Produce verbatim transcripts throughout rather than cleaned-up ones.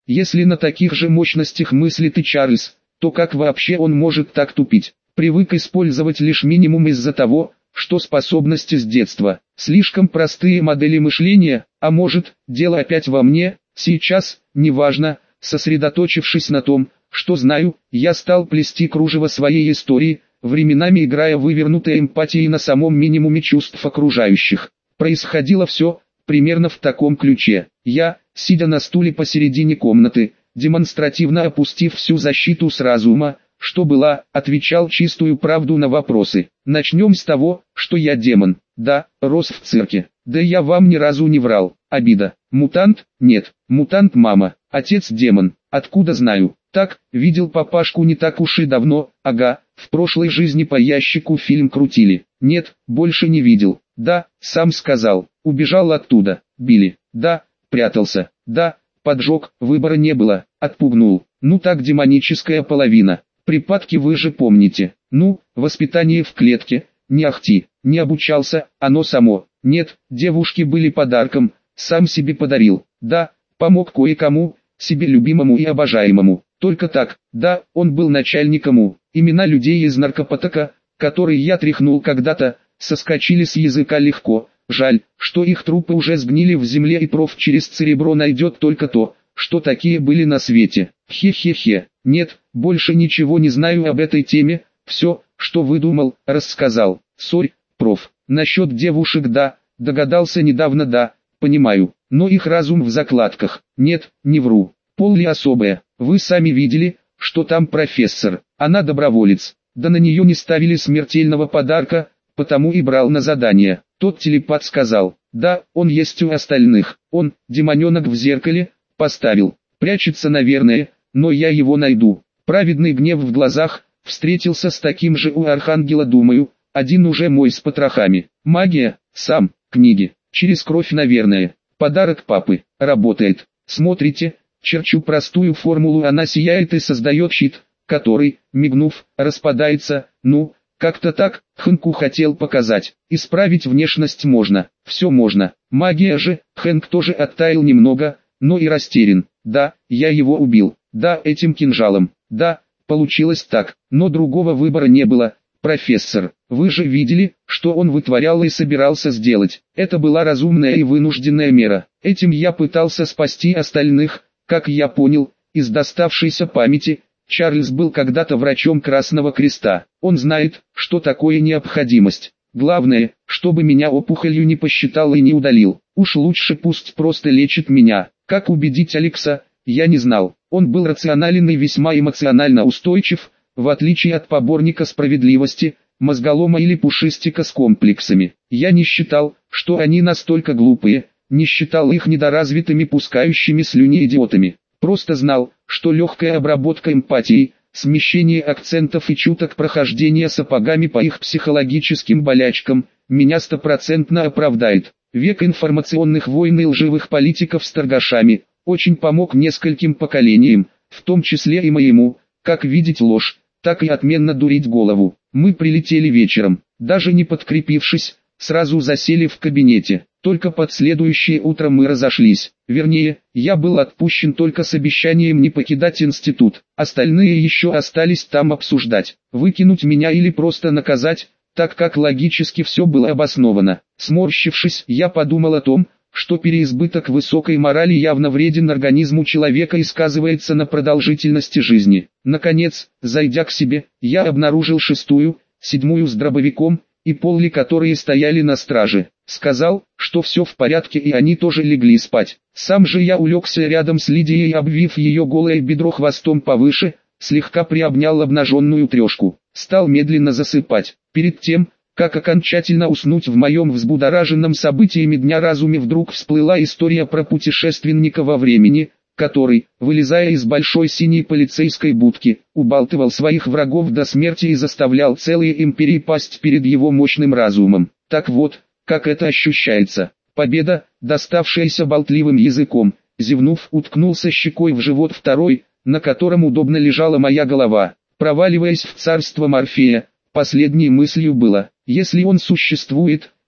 Если на таких же мощностях мыслит и Чарльз, то как вообще он может так тупить? Привык использовать лишь минимум из-за того, что способности с детства, слишком простые модели мышления, а может, дело опять во мне, сейчас, неважно, сосредоточившись на том, что знаю, я стал плести кружево своей истории, временами играя вывернутой эмпатией на самом минимуме чувств окружающих. Происходило все, примерно в таком ключе. Я, сидя на стуле посередине комнаты, демонстративно опустив всю защиту с разума, что была, отвечал чистую правду на вопросы. Начнем с того, что я демон. Да, рос в цирке. Да я вам ни разу не врал. Обида. Мутант? Нет. Мутант мама. Отец демон. Откуда знаю? Так, видел папашку не так уж и давно. Ага, в прошлой жизни по ящику фильм крутили. Нет, больше не видел. Да, сам сказал. Убежал оттуда. Били. Да, прятался. Да, поджег. Выбора не было. Отпугнул. Ну так демоническая половина. Припадки вы же помните. Ну, воспитание в клетке. Не ахти. Не обучался, оно само. Нет, девушки были подарком. Сам себе подарил. Да, помог кое-кому, себе любимому и обожаемому. Только так. Да, он был начальником у. Имена людей из наркопотока, которые я тряхнул когда-то, соскочили с языка легко. Жаль, что их трупы уже сгнили в земле, и проф через церебро найдет только то, что такие были на свете. Хе-хе-хе. Нет, больше ничего не знаю об этой теме. Все, что выдумал, рассказал. Сорь, проф. Насчет девушек да, догадался недавно да, понимаю. Но их разум в закладках. Нет, не вру. Полли особая. Вы сами видели, что там профессор. Она доброволец. Да на нее не ставили смертельного подарка, потому и брал на задание. Тот телепат сказал, да, он есть у остальных. Он, демоненок в зеркале, поставил. Прячется, наверное, но я его найду. Праведный гнев в глазах, встретился с таким же у архангела, думаю, один уже мой с потрохами. Магия, сам, книги, через кровь, наверное. Подарок папы, работает. Смотрите, черчу простую формулу, она сияет и создает щит, который, мигнув, распадается. Ну, как-то так, Хэнку хотел показать. Исправить внешность можно, все можно. Магия же, Хэнк тоже оттаял немного, но и растерян. Да, я его убил. Да, этим кинжалом. Да, получилось так, но другого выбора не было. Профессор, вы же видели, что он вытворял и собирался сделать. Это была разумная и вынужденная мера. Этим я пытался спасти остальных. Как я понял, из доставшейся памяти, Чарльз был когда-то врачом Красного Креста. Он знает, что такое необходимость. Главное, чтобы меня опухолью не посчитал и не удалил. Уж лучше пусть просто лечит меня. Как убедить Алекса, я не знал. Он был рационален и весьма эмоционально устойчив, в отличие от поборника справедливости, мозголома или пушистика с комплексами. Я не считал, что они настолько глупые, не считал их недоразвитыми пускающими слюни идиотами. Просто знал, что легкая обработка эмпатией, смещение акцентов и чуток прохождения сапогами по их психологическим болячкам, меня стопроцентно оправдает. Век информационных войн и лживых политиков с торгашами очень помог нескольким поколениям, в том числе и моему, как видеть ложь, так и отменно дурить голову. Мы прилетели вечером, даже не подкрепившись, сразу засели в кабинете. Только под следующее утро мы разошлись. Вернее, я был отпущен только с обещанием не покидать институт. Остальные еще остались там обсуждать, выкинуть меня или просто наказать, так как логически все было обосновано. Сморщившись, я подумал о том, что переизбыток высокой морали явно вреден организму человека и сказывается на продолжительности жизни. Наконец, зайдя к себе, я обнаружил шестую, седьмую с дробовиком, и Полли, которые стояли на страже. Сказал, что все в порядке и они тоже легли спать. Сам же я улегся рядом с Лидией, обвив ее голое бедро хвостом повыше, слегка приобнял обнаженную трешку. Стал медленно засыпать. Перед тем, как окончательно уснуть, в моем взбудораженном событиями дня разуме вдруг всплыла история про путешественника во времени, который, вылезая из большой синей полицейской будки, убалтывал своих врагов до смерти и заставлял целые империи пасть перед его мощным разумом. Так вот, как это ощущается. Победа, доставшаяся болтливым языком, зевнув, уткнулся щекой в живот второй, на котором удобно лежала моя голова. Проваливаясь в царство Морфея, последней мыслью было: если он существует,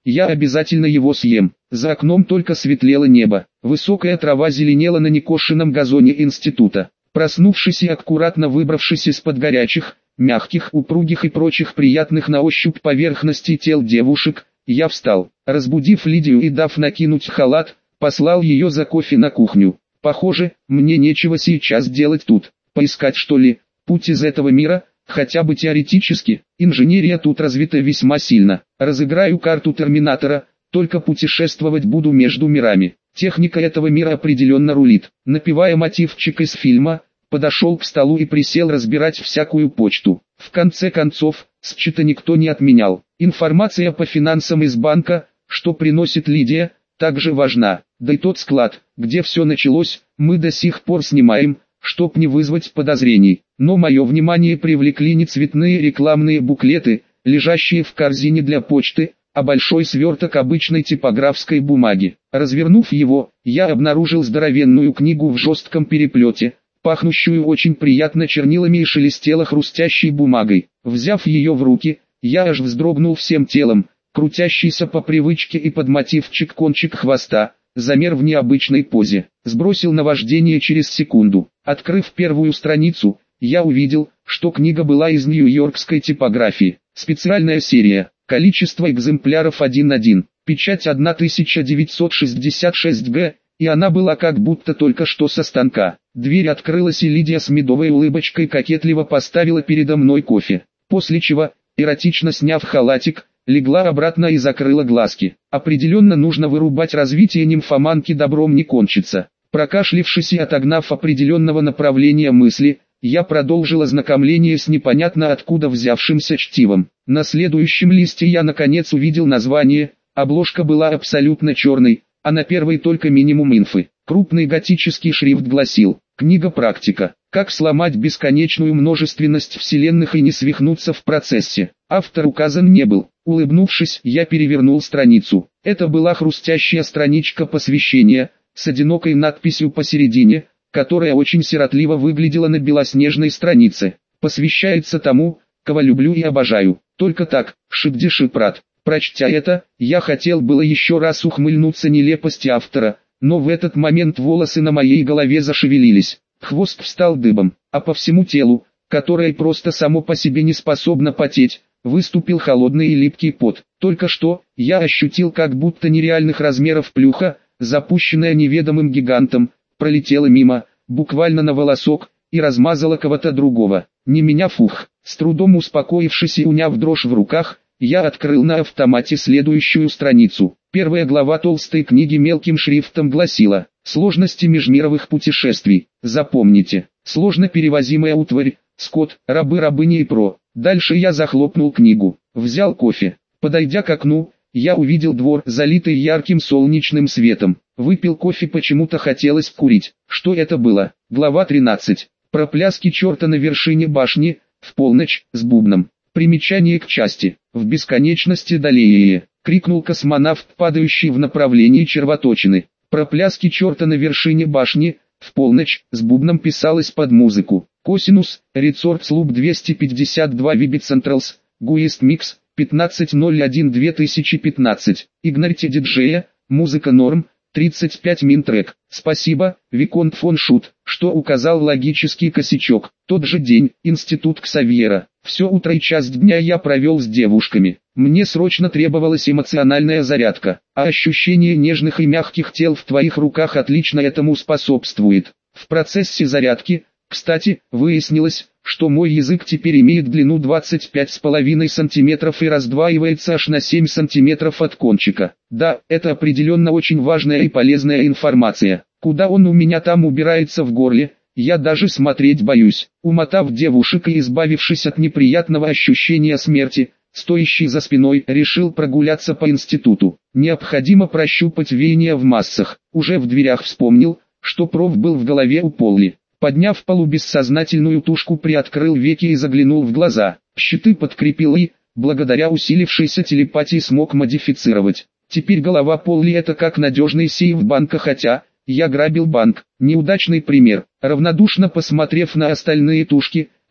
я обязательно его съем. За окном только светлело небо, высокая трава зеленела на некошенном газоне института. Проснувшись и аккуратно выбравшись из-под горячих, мягких, упругих и прочих приятных на ощупь поверхностей тел девушек, я встал. Разбудив Лидию и дав накинуть халат, послал ее за кофе на кухню. Похоже, мне нечего сейчас делать тут. Поискать что ли, путь из этого мира, хотя бы теоретически. Инженерия тут развита весьма сильно. Разыграю карту Терминатора, только путешествовать буду между мирами. Техника этого мира определенно рулит. Напевая мотивчик из фильма, подошел к столу и присел разбирать всякую почту. В конце концов, счета никто не отменял. Информация по финансам из банка, что приносит Лидия, также важна. Да и тот склад, где все началось, мы до сих пор снимаем, чтоб не вызвать подозрений. Но мое внимание привлекли не цветные рекламные буклеты, лежащие в корзине для почты, а большой сверток обычной типографской бумаги. Развернув его, я обнаружил здоровенную книгу в жестком переплете, пахнущую очень приятно чернилами и шелестела хрустящей бумагой. Взяв ее в руки, я аж вздрогнул всем телом, крутящийся по привычке и под мотивчик кончик хвоста, замер в необычной позе, сбросил наваждение через секунду. Открыв первую страницу, я увидел, что книга была из нью-йоркской типографии, специальная серия. Количество экземпляров один-один, печать тысяча девятьсот шестьдесят шесть гэ, и она была как будто только что со станка. Дверь открылась и Лидия с медовой улыбочкой кокетливо поставила передо мной кофе, после чего, эротично сняв халатик, легла обратно и закрыла глазки. Определенно нужно вырубать развитие нимфоманки, добром не кончится. Прокашлившись и отогнав определенного направления мысли, я продолжил ознакомление с непонятно откуда взявшимся чтивом. На следующем листе я наконец увидел название, обложка была абсолютно черной, а на первой только минимум инфы. Крупный готический шрифт гласил: «Книга практика. Как сломать бесконечную множественность вселенных и не свихнуться в процессе». Автор указан не был. Улыбнувшись, я перевернул страницу. Это была хрустящая страничка посвящения, с одинокой надписью посередине, которая очень сиротливо выглядела на белоснежной странице. «Посвящается тому, кого люблю и обожаю». Только так, шибди-шипрат. Прочтя это, я хотел было еще раз ухмыльнуться нелепости автора, но в этот момент волосы на моей голове зашевелились, хвост встал дыбом, а по всему телу, которое просто само по себе не способно потеть, выступил холодный и липкий пот. Только что, я ощутил как будто нереальных размеров плюха, запущенная неведомым гигантом, пролетела мимо, буквально на волосок, и размазала кого-то другого. Не меня, фух. С трудом успокоившись и уняв дрожь в руках, я открыл на автомате следующую страницу. Первая глава толстой книги мелким шрифтом гласила: «Сложности межмировых путешествий». Запомните, сложно перевозимая утварь, скот, рабы, рабыни и про. Дальше я захлопнул книгу, взял кофе. Подойдя к окну, я увидел двор, залитый ярким солнечным светом. Выпил кофе, почему-то хотелось курить. Что это было? Глава тринадцать. Про пляски черта на вершине башни, в полночь, с бубном. Примечание к части. В бесконечности далее, крикнул космонавт, падающий в направлении червоточины. Про пляски черта на вершине башни, в полночь, с бубном писалось под музыку. Косинус, Рецорт Слуп двести пятьдесят два Вибит Централс, Гуист Микс, пятнадцать ноль один две тысячи пятнадцать. Игнорьте диджея, музыка норм, тридцать пять мин трек. Спасибо, Виконт фон Шут, что указал логический косячок. Тот же день, институт Ксавьера. Все утро и часть дня я провел с девушками. Мне срочно требовалась эмоциональная зарядка, а ощущение нежных и мягких тел в твоих руках отлично этому способствует. В процессе зарядки, кстати, выяснилось, что мой язык теперь имеет длину двадцать пять с половиной сантиметров и раздваивается аж на семь сантиметров от кончика. Да, это определенно очень важная и полезная информация. Куда он у меня там убирается в горле, я даже смотреть боюсь. Умотав девушек и избавившись от неприятного ощущения смерти, стоящий за спиной, решил прогуляться по институту. Необходимо прощупать веяния в массах. Уже в дверях вспомнил, что проф был в голове у Полли. Подняв полубессознательную тушку, приоткрыл веки и заглянул в глаза. Щиты подкрепил и, благодаря усилившейся телепатии, смог модифицировать. Теперь голова Полли — это как надежный сейф банка, хотя я грабил банк. Неудачный пример. Равнодушно посмотрев на остальные тушки,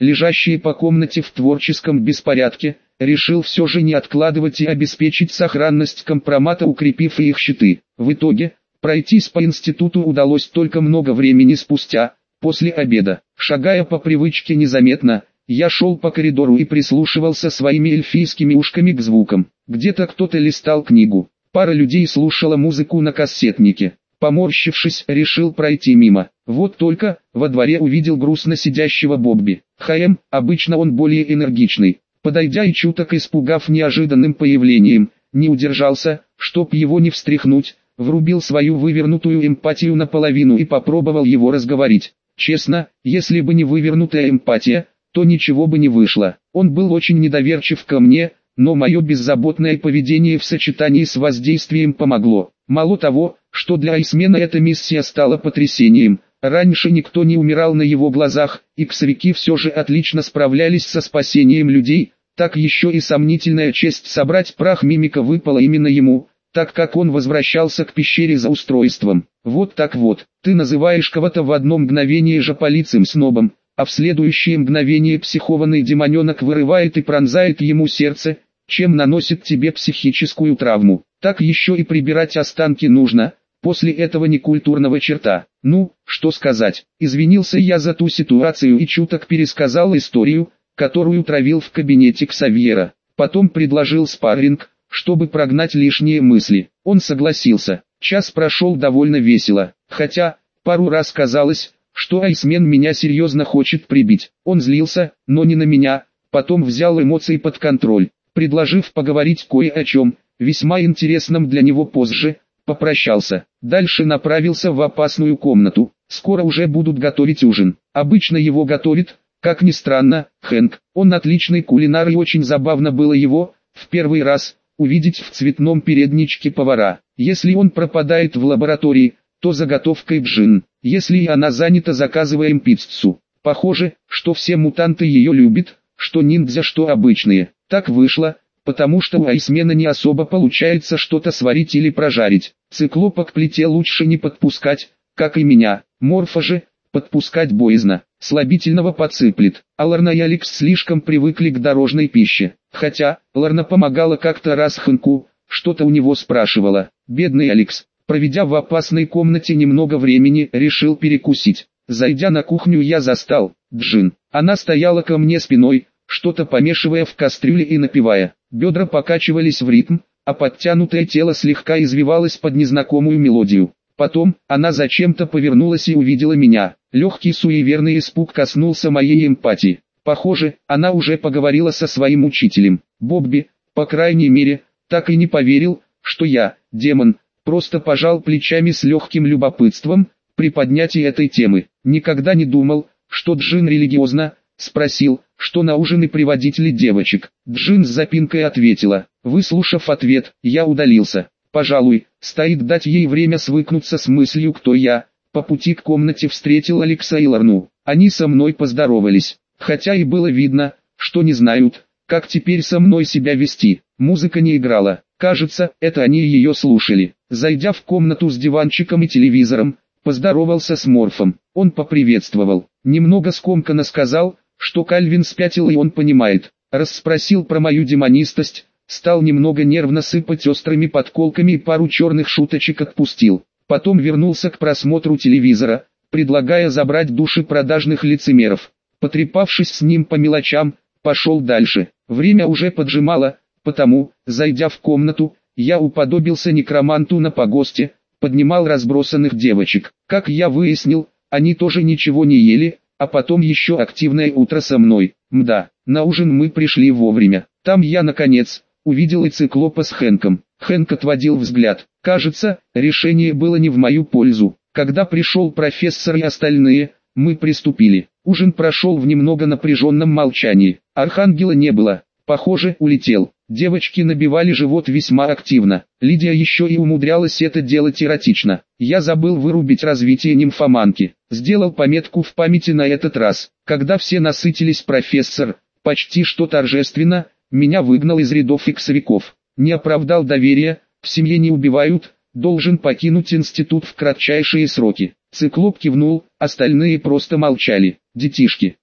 лежащие по комнате в творческом беспорядке, решил все же не откладывать и обеспечить сохранность компромата, укрепив их щиты. В итоге, пройтись по институту удалось только много времени спустя, после обеда. Шагая по привычке незаметно, я шел по коридору и прислушивался своими эльфийскими ушками к звукам. Где-то кто-то листал книгу, пара людей слушала музыку на кассетнике. Поморщившись, решил пройти мимо. Вот только, во дворе увидел грустно сидящего Бобби. Хаем, обычно он более энергичный. Подойдя и чуток испугав неожиданным появлением, не удержался, чтоб его не встряхнуть, врубил свою вывернутую эмпатию наполовину и попробовал его разговорить. Честно, если бы не вывернутая эмпатия, то ничего бы не вышло. Он был очень недоверчив ко мне, но мое беззаботное поведение в сочетании с воздействием помогло. Мало того, что для Айсмена эта миссия стала потрясением, раньше никто не умирал на его глазах, и иксовики все же отлично справлялись со спасением людей, так еще и сомнительная честь собрать прах мимика выпала именно ему, так как он возвращался к пещере за устройством. Вот так вот, ты называешь кого-то в одно мгновение жополицым снобом, а в следующее мгновение психованный демоненок вырывает и пронзает ему сердце, чем наносит тебе психическую травму. Так еще и прибирать останки нужно, после этого некультурного черта. Ну, что сказать, извинился я за ту ситуацию и чуток пересказал историю, которую травил в кабинете Ксавьера. Потом предложил спарринг, чтобы прогнать лишние мысли. Он согласился. Час прошел довольно весело, хотя, пару раз казалось, что Айсмен меня серьезно хочет прибить. Он злился, но не на меня, потом взял эмоции под контроль, предложив поговорить кое о чем, весьма интересном для него позже, попрощался. Дальше направился в опасную комнату. Скоро уже будут готовить ужин. Обычно его готовит, как ни странно, Хэнк. Он отличный кулинар, и очень забавно было его, в первый раз, увидеть в цветном передничке повара. Если он пропадает в лаборатории, то заготовкой Джин. Если и она занята, заказываем пиццу. Похоже, что все мутанты ее любят, что ниндзя, что обычные. Так вышло, потому что у Айсмена не особо получается что-то сварить или прожарить. Циклопа к плите лучше не подпускать, как и меня. Морфа же, подпускать боязно, слабительного подсыплет. А Ларна и Алекс слишком привыкли к дорожной пище. Хотя, Ларна помогала как-то раз Хэнку, что-то у него спрашивала. Бедный Алекс, проведя в опасной комнате немного времени, решил перекусить. Зайдя на кухню, я застал Джин. Она стояла ко мне спиной, что-то помешивая в кастрюле и напевая. Бедра покачивались в ритм, а подтянутое тело слегка извивалось под незнакомую мелодию. Потом, она зачем-то повернулась и увидела меня. Легкий суеверный испуг коснулся моей эмпатии. Похоже, она уже поговорила со своим учителем. Бобби, по крайней мере, так и не поверил, что я, демон, просто пожал плечами с легким любопытством, при поднятии этой темы. Никогда не думал, что Джин религиозна, спросил, что на ужин и приводить ли девочек. Джин с запинкой ответила. Выслушав ответ, я удалился. Пожалуй, стоит дать ей время свыкнуться с мыслью, кто я. По пути к комнате встретил Алекса и Ларну. Они со мной поздоровались, хотя и было видно, что не знают, как теперь со мной себя вести. Музыка не играла, кажется, это они ее слушали. Зайдя в комнату с диванчиком и телевизором, поздоровался с Морфом. Он поприветствовал, немного скомканно сказал, что Кальвин спятил и он понимает. Расспросил про мою демонистость, стал немного нервно сыпать острыми подколками и пару черных шуточек отпустил. Потом вернулся к просмотру телевизора, предлагая забрать души продажных лицемеров. Потрепавшись с ним по мелочам, пошел дальше. Время уже поджимало, потому, зайдя в комнату, я уподобился некроманту на погосте, поднимал разбросанных девочек. Как я выяснил, они тоже ничего не ели, а потом еще активное утро со мной. Мда, на ужин мы пришли вовремя. Там я наконец увидел и Циклопа с Хэнком. Хэнк отводил взгляд. Кажется, решение было не в мою пользу. Когда пришел профессор и остальные, мы приступили. Ужин прошел в немного напряженном молчании. Архангела не было. Похоже, улетел. Девочки набивали живот весьма активно. Лидия еще и умудрялась это делать эротично. Я забыл вырубить развитие нимфоманки. Сделал пометку в памяти на этот раз. Когда все насытились, профессор, почти что торжественно, меня выгнал из рядов иксовиков. Не оправдал доверия, в семье не убивают, должен покинуть институт в кратчайшие сроки. Циклоп кивнул, остальные просто молчали. Детишки,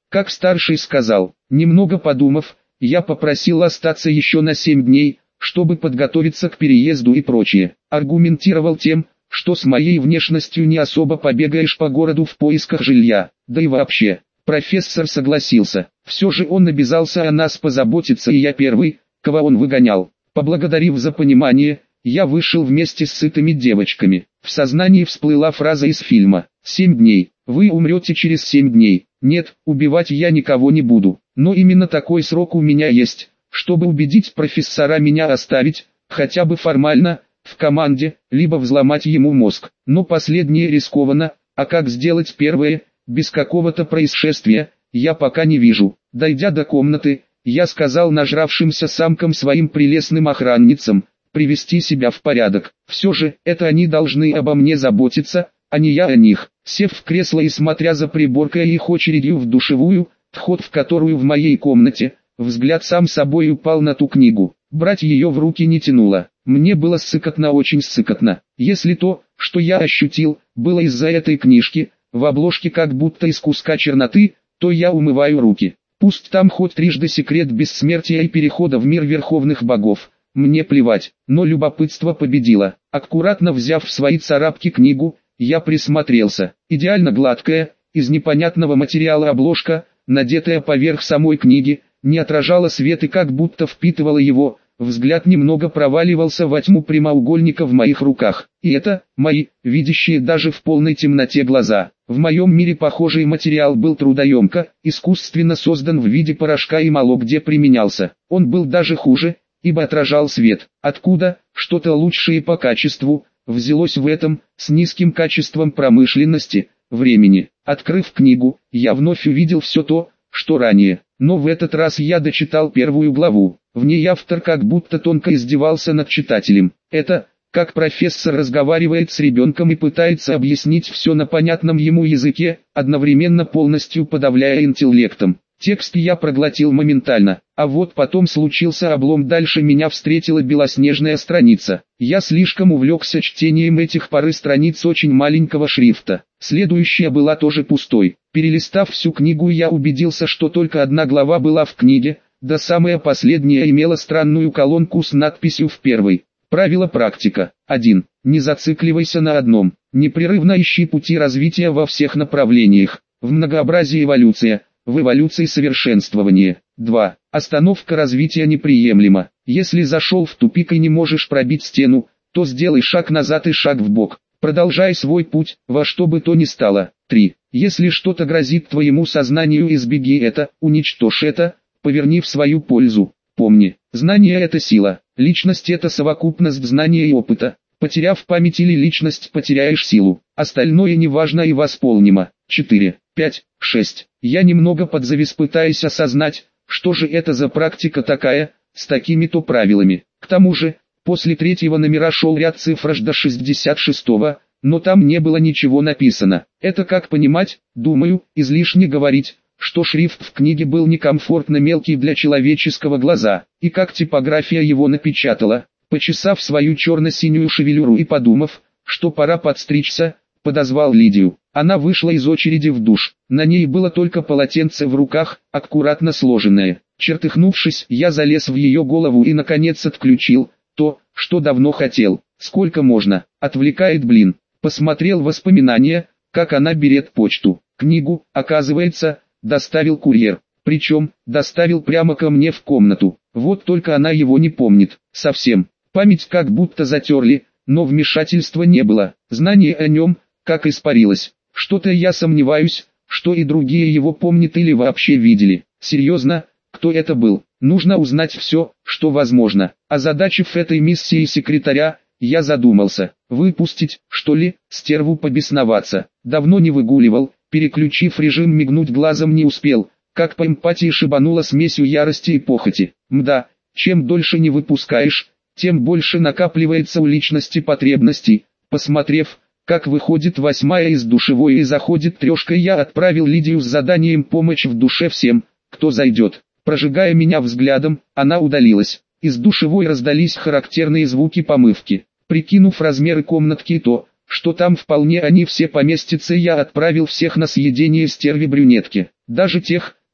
Как старший сказал. Немного подумав, я попросил остаться еще на семь дней, чтобы подготовиться к переезду и прочее. Аргументировал тем, что с моей внешностью не особо побегаешь по городу в поисках жилья, да и вообще. Профессор согласился. Все же он обязался о нас позаботиться, и я первый, кого он выгонял. Поблагодарив за понимание, я вышел вместе с сытыми девочками. В сознании всплыла фраза из фильма «Семь дней. Вы умрете через семь дней». Нет, убивать я никого не буду. Но именно такой срок у меня есть, чтобы убедить профессора меня оставить, хотя бы формально, в команде, либо взломать ему мозг. Но последнее рискованно, а как сделать первое, без какого-то происшествия, я пока не вижу. Дойдя до комнаты, я сказал нажравшимся самкам своим прелестным охранницам, привести себя в порядок. Все же, это они должны обо мне заботиться, а не я о них. Сев в кресло и смотря за приборкой и их очередью в душевую, вход в которую в моей комнате, взгляд сам собой упал на ту книгу. Брать ее в руки не тянуло. Мне было ссыкотно, очень ссыкотно. Если то, что я ощутил, было из-за этой книжки, в обложке как будто из куска черноты, то я умываю руки. Пусть там хоть трижды секрет бессмертия и перехода в мир верховных богов. Мне плевать, но любопытство победило. Аккуратно взяв в свои царапки книгу, я присмотрелся. Идеально гладкая, из непонятного материала обложка, надетая поверх самой книги, не отражала свет и как будто впитывала его. Взгляд немного проваливался во тьму прямоугольника в моих руках. И это, мои, видящие даже в полной темноте глаза. В моем мире похожий материал был трудоемко, искусственно создан в виде порошка и мало где применялся. Он был даже хуже, ибо отражал свет. Откуда, что-то лучшее по качеству, взялось в этом, с низким качеством промышленности, времени. Открыв книгу, я вновь увидел все то, что ранее. Но в этот раз я дочитал первую главу. В ней автор как будто тонко издевался над читателем. Это, как профессор разговаривает с ребенком и пытается объяснить все на понятном ему языке, одновременно полностью подавляя интеллектом. Текст я проглотил моментально, а вот потом случился облом. Дальше меня встретила белоснежная страница. Я слишком увлекся чтением этих пары страниц очень маленького шрифта. Следующая была тоже пустой. Перелистав всю книгу, я убедился, что только одна глава была в книге, да самая последняя имела странную колонку с надписью в первой. Правило практика. один. Не зацикливайся на одном. Непрерывно ищи пути развития во всех направлениях. В многообразии эволюция. В эволюции совершенствование. два. Остановка развития неприемлема. Если зашел в тупик и не можешь пробить стену, то сделай шаг назад и шаг вбок. Продолжай свой путь, во что бы то ни стало. три. Если что-то грозит твоему сознанию, избеги это, уничтожь это, поверни в свою пользу. Помни, знание — это сила, личность — это совокупность знания и опыта. Потеряв память или личность, потеряешь силу. Остальное неважно и восполнимо. четыре, пять, шесть. Я немного подзавис, пытаясь осознать, что же это за практика такая, с такими-то правилами. К тому же, после третьего номера шел ряд цифр аж до шестьдесят шестого, но там не было ничего написано. Это как понимать, думаю, излишне говорить, что шрифт в книге был некомфортно мелкий для человеческого глаза, и как типография его напечатала. Почесав свою черно-синюю шевелюру и подумав, что пора подстричься, подозвал Лидию. Она вышла из очереди в душ. На ней было только полотенце в руках, аккуратно сложенное. Чертыхнувшись, я залез в ее голову и наконец отключил то, что давно хотел. Сколько можно? Отвлекает, блин. Посмотрел воспоминания, как она берет почту. Книгу, оказывается, доставил курьер. Причем, доставил прямо ко мне в комнату. Вот только она его не помнит. Совсем. Память как будто затерли, но вмешательства не было. Знание о нем, как испарилось. Что-то я сомневаюсь, что и другие его помнят или вообще видели. Серьезно, кто это был? Нужно узнать все, что возможно. Озадачив этой миссией секретаря, я задумался. Выпустить, что ли, стерву побесноваться. Давно не выгуливал, переключив режим, мигнуть глазом не успел, как по эмпатии шибануло смесью ярости и похоти. Мда, чем дольше не выпускаешь, тем больше накапливается у личности потребностей. Посмотрев, как выходит восьмая из душевой и заходит трешка, я отправил Лидию с заданием помочь в душе всем, кто зайдет. Прожигая меня взглядом, она удалилась. Из душевой раздались характерные звуки помывки. Прикинув размеры комнатки и то, что там вполне они все поместятся, я отправил всех на съедение стерве-брюнетки. Даже тех,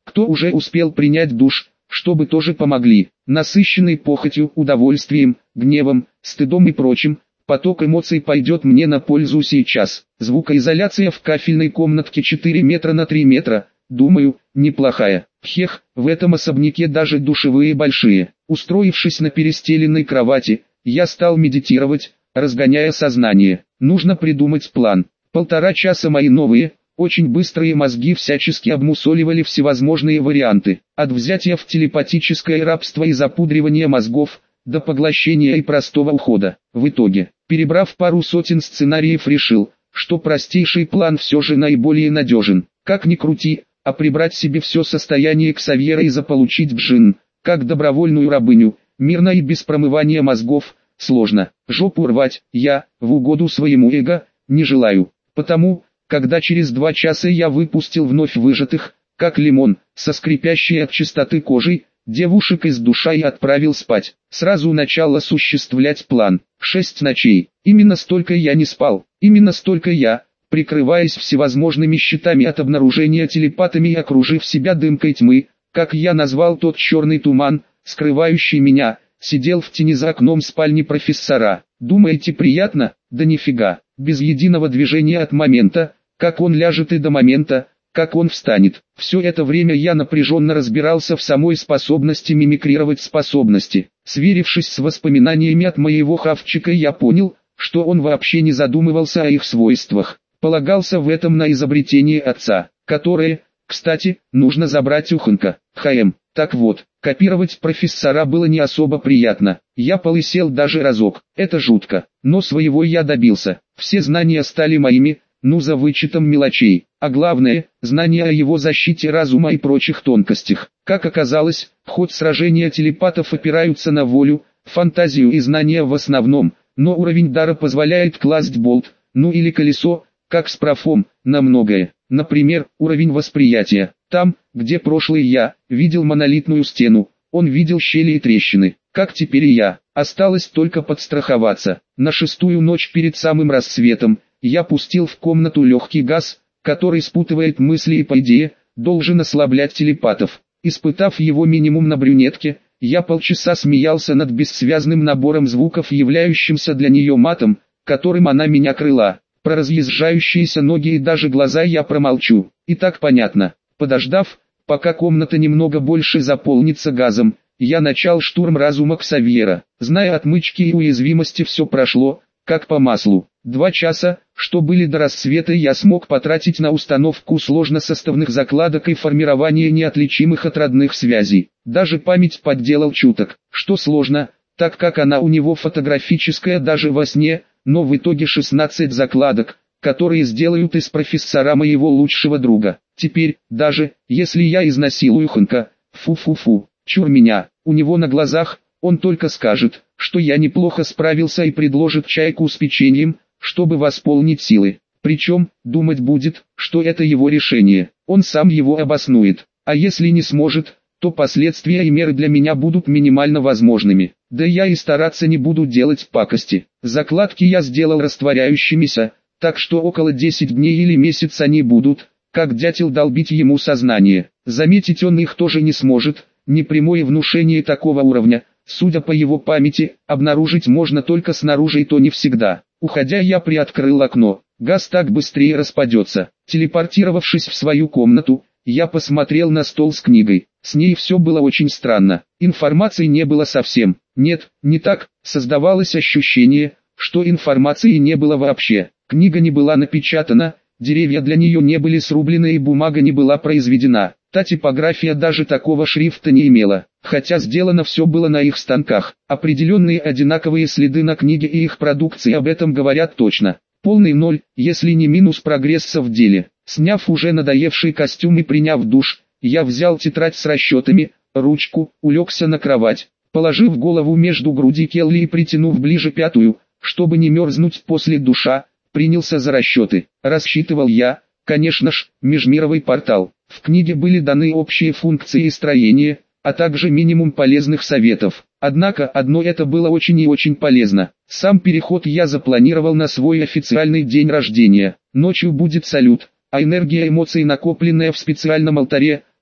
кто уже успел принять душ, чтобы тоже помогли. Насыщенный похотью, удовольствием, гневом, стыдом и прочим, поток эмоций пойдет мне на пользу сейчас. Звукоизоляция в кафельной комнатке четыре метра на три метра, думаю, неплохая. Хех, в этом особняке даже душевые большие. Устроившись на перестеленной кровати, я стал медитировать, разгоняя сознание. Нужно придумать план. Полтора часа мои новые, очень быстрые мозги всячески обмусоливали всевозможные варианты. От взятия в телепатическое рабство и запудривания мозгов, до поглощения и простого ухода. В итоге, перебрав пару сотен сценариев, решил, что простейший план все же наиболее надежен. Как ни крути, а прибрать себе все состояние Ксавьера и заполучить Джин, как добровольную рабыню, мирно и без промывания мозгов, сложно. Жопу рвать, я, в угоду своему эго, не желаю. Потому, когда через два часа я выпустил вновь выжатых, как лимон, со скрипящей от чистоты кожей, девушек из душа и отправил спать. Сразу начал осуществлять план. Шесть ночей. Именно столько я не спал. Именно столько я, прикрываясь всевозможными щитами от обнаружения телепатами и окружив себя дымкой тьмы, как я назвал тот черный туман, скрывающий меня, сидел в тени за окном спальни профессора. Думаете, приятно? Да нифига. Без единого движения от момента, как он ляжет, и до момента, как он встанет. Все это время я напряженно разбирался в самой способности мимикрировать способности. Сверившись с воспоминаниями от моего хавчика, я понял, что он вообще не задумывался о их свойствах. Полагался в этом на изобретение отца, которое, кстати, нужно забрать у Хэнка. ХМ. Так вот, копировать профессора было не особо приятно. Я полысел даже разок. Это жутко. Но своего я добился. Все знания стали моими, ну за вычетом мелочей. А главное, знания о его защите разума и прочих тонкостях. Как оказалось, ход сражения телепатов опираются на волю, фантазию и знания в основном, но уровень дара позволяет класть болт, ну или колесо, как с профом, на многое. Например, уровень восприятия. Там, где прошлый я, видел монолитную стену, он видел щели и трещины. Как теперь и я. Осталось только подстраховаться. На шестую ночь перед самым рассветом, я пустил в комнату легкий газ, который спутывает мысли и по идее, должен ослаблять телепатов. Испытав его минимум на брюнетке, я полчаса смеялся над бессвязным набором звуков, являющимся для нее матом, которым она меня крыла. Про разъезжающиеся ноги и даже глаза я промолчу. И так понятно. Подождав, пока комната немного больше заполнится газом, я начал штурм разума Ксавьера. Зная отмычки и уязвимости, все прошло, как по маслу. Два часа, что были до рассвета, я смог потратить на установку сложносоставных закладок и формирование неотличимых от родных связей. Даже память подделал чуток, что сложно, так как она у него фотографическая даже во сне, но в итоге шестнадцать закладок, которые сделают из профессора моего лучшего друга. Теперь, даже, если я изнасилую Хэнка, фу-фу-фу, чур меня, у него на глазах, он только скажет, что я неплохо справился и предложит чайку с печеньем, чтобы восполнить силы. Причем, думать будет, что это его решение, он сам его обоснует. А если не сможет, то последствия и меры для меня будут минимально возможными. Да я и стараться не буду делать пакости. Закладки я сделал растворяющимися, так что около десять дней или месяц они будут, как дятел, долбить ему сознание. Заметить он их тоже не сможет, непрямое внушение такого уровня, судя по его памяти, обнаружить можно только снаружи, и то не всегда. Уходя, я приоткрыл окно, газ так быстрее распадется. Телепортировавшись в свою комнату, я посмотрел на стол с книгой. С ней все было очень странно. Информации не было совсем. Нет, не так. Создавалось ощущение, что информации не было вообще. Книга не была напечатана, деревья для нее не были срублены и бумага не была произведена. Та типография даже такого шрифта не имела. Хотя сделано все было на их станках. Определенные одинаковые следы на книге и их продукции об этом говорят точно. Полный ноль, если не минус прогресса в деле. Сняв уже надоевший костюм и приняв душ, я взял тетрадь с расчетами, ручку, улегся на кровать, положив голову между груди Келли и притянув ближе пятую, чтобы не мерзнуть после душа, принялся за расчеты. Рассчитывал я, конечно ж, межмировый портал. В книге были даны общие функции и строения, а также минимум полезных советов. Однако одно это было очень и очень полезно. Сам переход я запланировал на свой официальный день рождения. Ночью будет салют, а энергия эмоций, накопленная в специальном алтаре,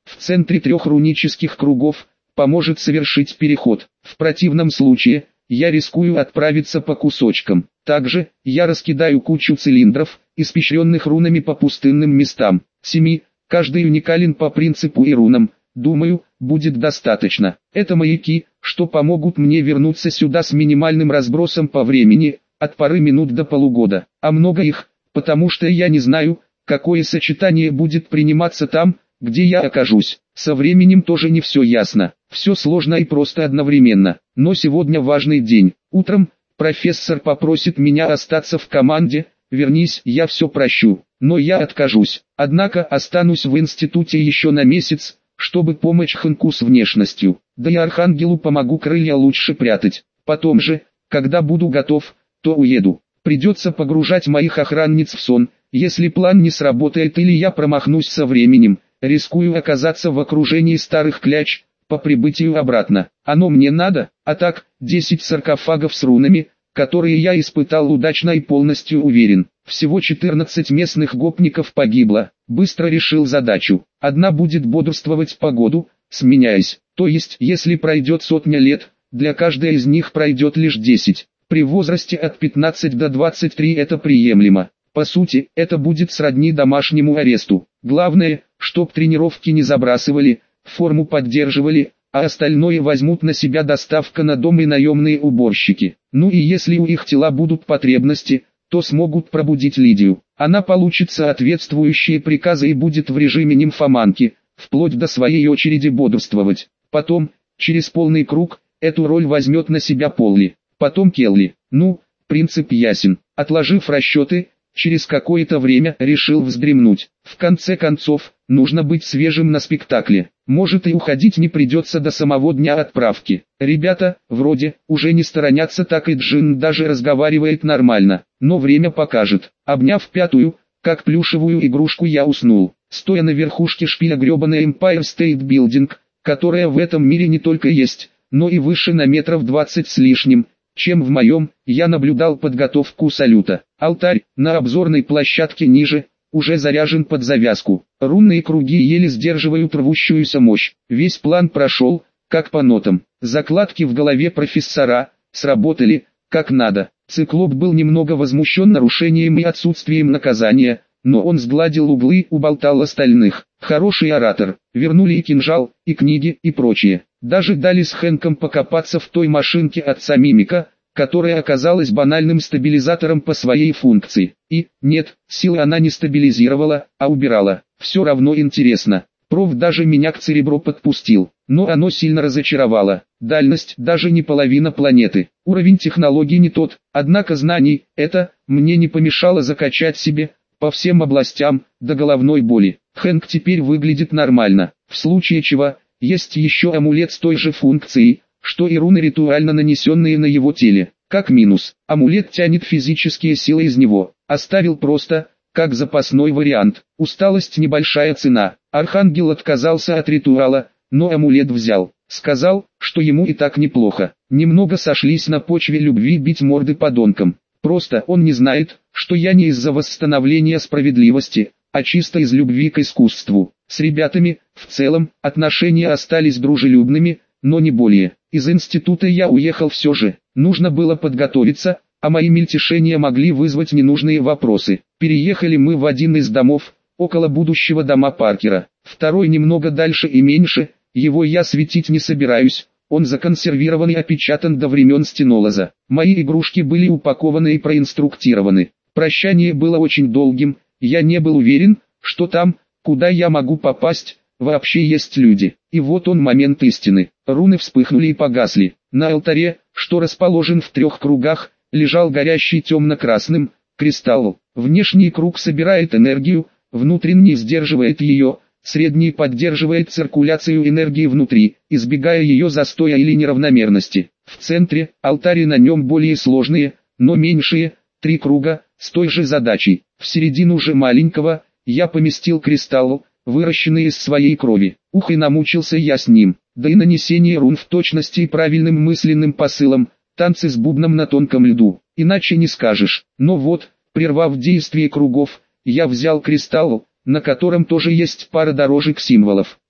в центре трех рунических кругов, поможет совершить переход. В противном случае, я рискую отправиться по кусочкам. Также, я раскидаю кучу цилиндров, испещренных рунами по пустынным местам. Семи, каждый уникален по принципу и рунам. Думаю, будет достаточно. Это маяки, что помогут мне вернуться сюда с минимальным разбросом по времени, от пары минут до полугода. А много их, потому что я не знаю, какое сочетание будет приниматься там, где я окажусь. Со временем тоже не все ясно. Все сложно и просто одновременно. Но сегодня важный день. Утром, профессор попросит меня остаться в команде, вернись, я все прощу. Но я откажусь. Однако останусь в институте еще на месяц, чтобы помочь Хэнку с внешностью. Да и Архангелу помогу крылья лучше прятать. Потом же, когда буду готов, то уеду. Придется погружать моих охранниц в сон. Если план не сработает или я промахнусь со временем, рискую оказаться в окружении старых кляч, по прибытию обратно. Оно мне надо, а так, десять саркофагов с рунами, которые я испытал удачно и полностью уверен. Всего четырнадцать местных гопников погибло. Быстро решил задачу. Одна будет бодрствовать по году, сменяясь. То есть, если пройдет сотня лет, для каждой из них пройдет лишь десять. При возрасте от пятнадцати до двадцати трёх это приемлемо. По сути, это будет сродни домашнему аресту. Главное, чтоб тренировки не забрасывали, форму поддерживали, а остальное возьмут на себя доставка на дом и наемные уборщики. Ну и если у их тела будут потребности, то смогут пробудить Лидию. Она получит соответствующие приказы и будет в режиме нимфоманки, вплоть до своей очереди бодрствовать. Потом, через полный круг, эту роль возьмет на себя Полли. Потом Келли. Ну, принцип ясен. Отложив расчеты, через какое-то время решил вздремнуть. В конце концов, нужно быть свежим на спектакле. Может и уходить не придется до самого дня отправки. Ребята, вроде, уже не сторонятся, так и Джин даже разговаривает нормально. Но время покажет. Обняв пятую, как плюшевую игрушку, я уснул. Стоя на верхушке шпиля гребаной Empire State Building, которая в этом мире не только есть, но и выше на метров двадцать с лишним, чем в моем, я наблюдал подготовку салюта. Алтарь, на обзорной площадке ниже, уже заряжен под завязку. Рунные круги еле сдерживают рвущуюся мощь. Весь план прошел, как по нотам. Закладки в голове профессора сработали, как надо. Циклоп был немного возмущен нарушением и отсутствием наказания, но он сгладил углы, уболтал остальных. Хороший оратор. Вернули и кинжал, и книги, и прочее. Даже дали с Хэнком покопаться в той машинке отца Мимика, которая оказалась банальным стабилизатором по своей функции. И, нет, силы она не стабилизировала, а убирала. Все равно интересно. Проф даже меня к Церебро подпустил, но оно сильно разочаровало. Дальность даже не половина планеты. Уровень технологий не тот, однако знаний, это, мне не помешало закачать себе, по всем областям, до головной боли. Хэнк теперь выглядит нормально. В случае чего, есть еще амулет с той же функцией, что и руны, ритуально нанесенные на его теле. Как минус, амулет тянет физические силы из него. Оставил просто, как запасной вариант. Усталость, небольшая цена. Архангел отказался от ритуала, но амулет взял. Сказал, что ему и так неплохо. Немного сошлись на почве любви бить морды подонкам. Просто он не знает, что я не из-за восстановления справедливости, а чисто из любви к искусству. С ребятами, в целом, отношения остались дружелюбными, но не более. Из института я уехал все же. Нужно было подготовиться, а мои мельтешения могли вызвать ненужные вопросы. Переехали мы в один из домов, около будущего дома Паркера. Второй немного дальше и меньше, его я светить не собираюсь. Он законсервирован и опечатан до времен стенолоза. Мои игрушки были упакованы и проинструктированы. Прощание было очень долгим, я не был уверен, что там, куда я могу попасть, вообще есть люди. И вот он, момент истины. Руны вспыхнули и погасли. На алтаре, что расположен в трех кругах, лежал горящий темно-красным кристалл. Внешний круг собирает энергию, внутренний сдерживает ее, средний поддерживает циркуляцию энергии внутри, избегая ее застоя или неравномерности. В центре, алтарь, на нем более сложные, но меньшие, три круга, с той же задачей. В середину же маленького, я поместил кристалл, выращенный из своей крови. Ух, и намучился я с ним. Да и нанесение рун в точности и правильным мысленным посылом, танцы с бубном на тонком льду, иначе не скажешь. Но вот, прервав действие кругов, я взял кристалл, на котором тоже есть пара дорожек символов.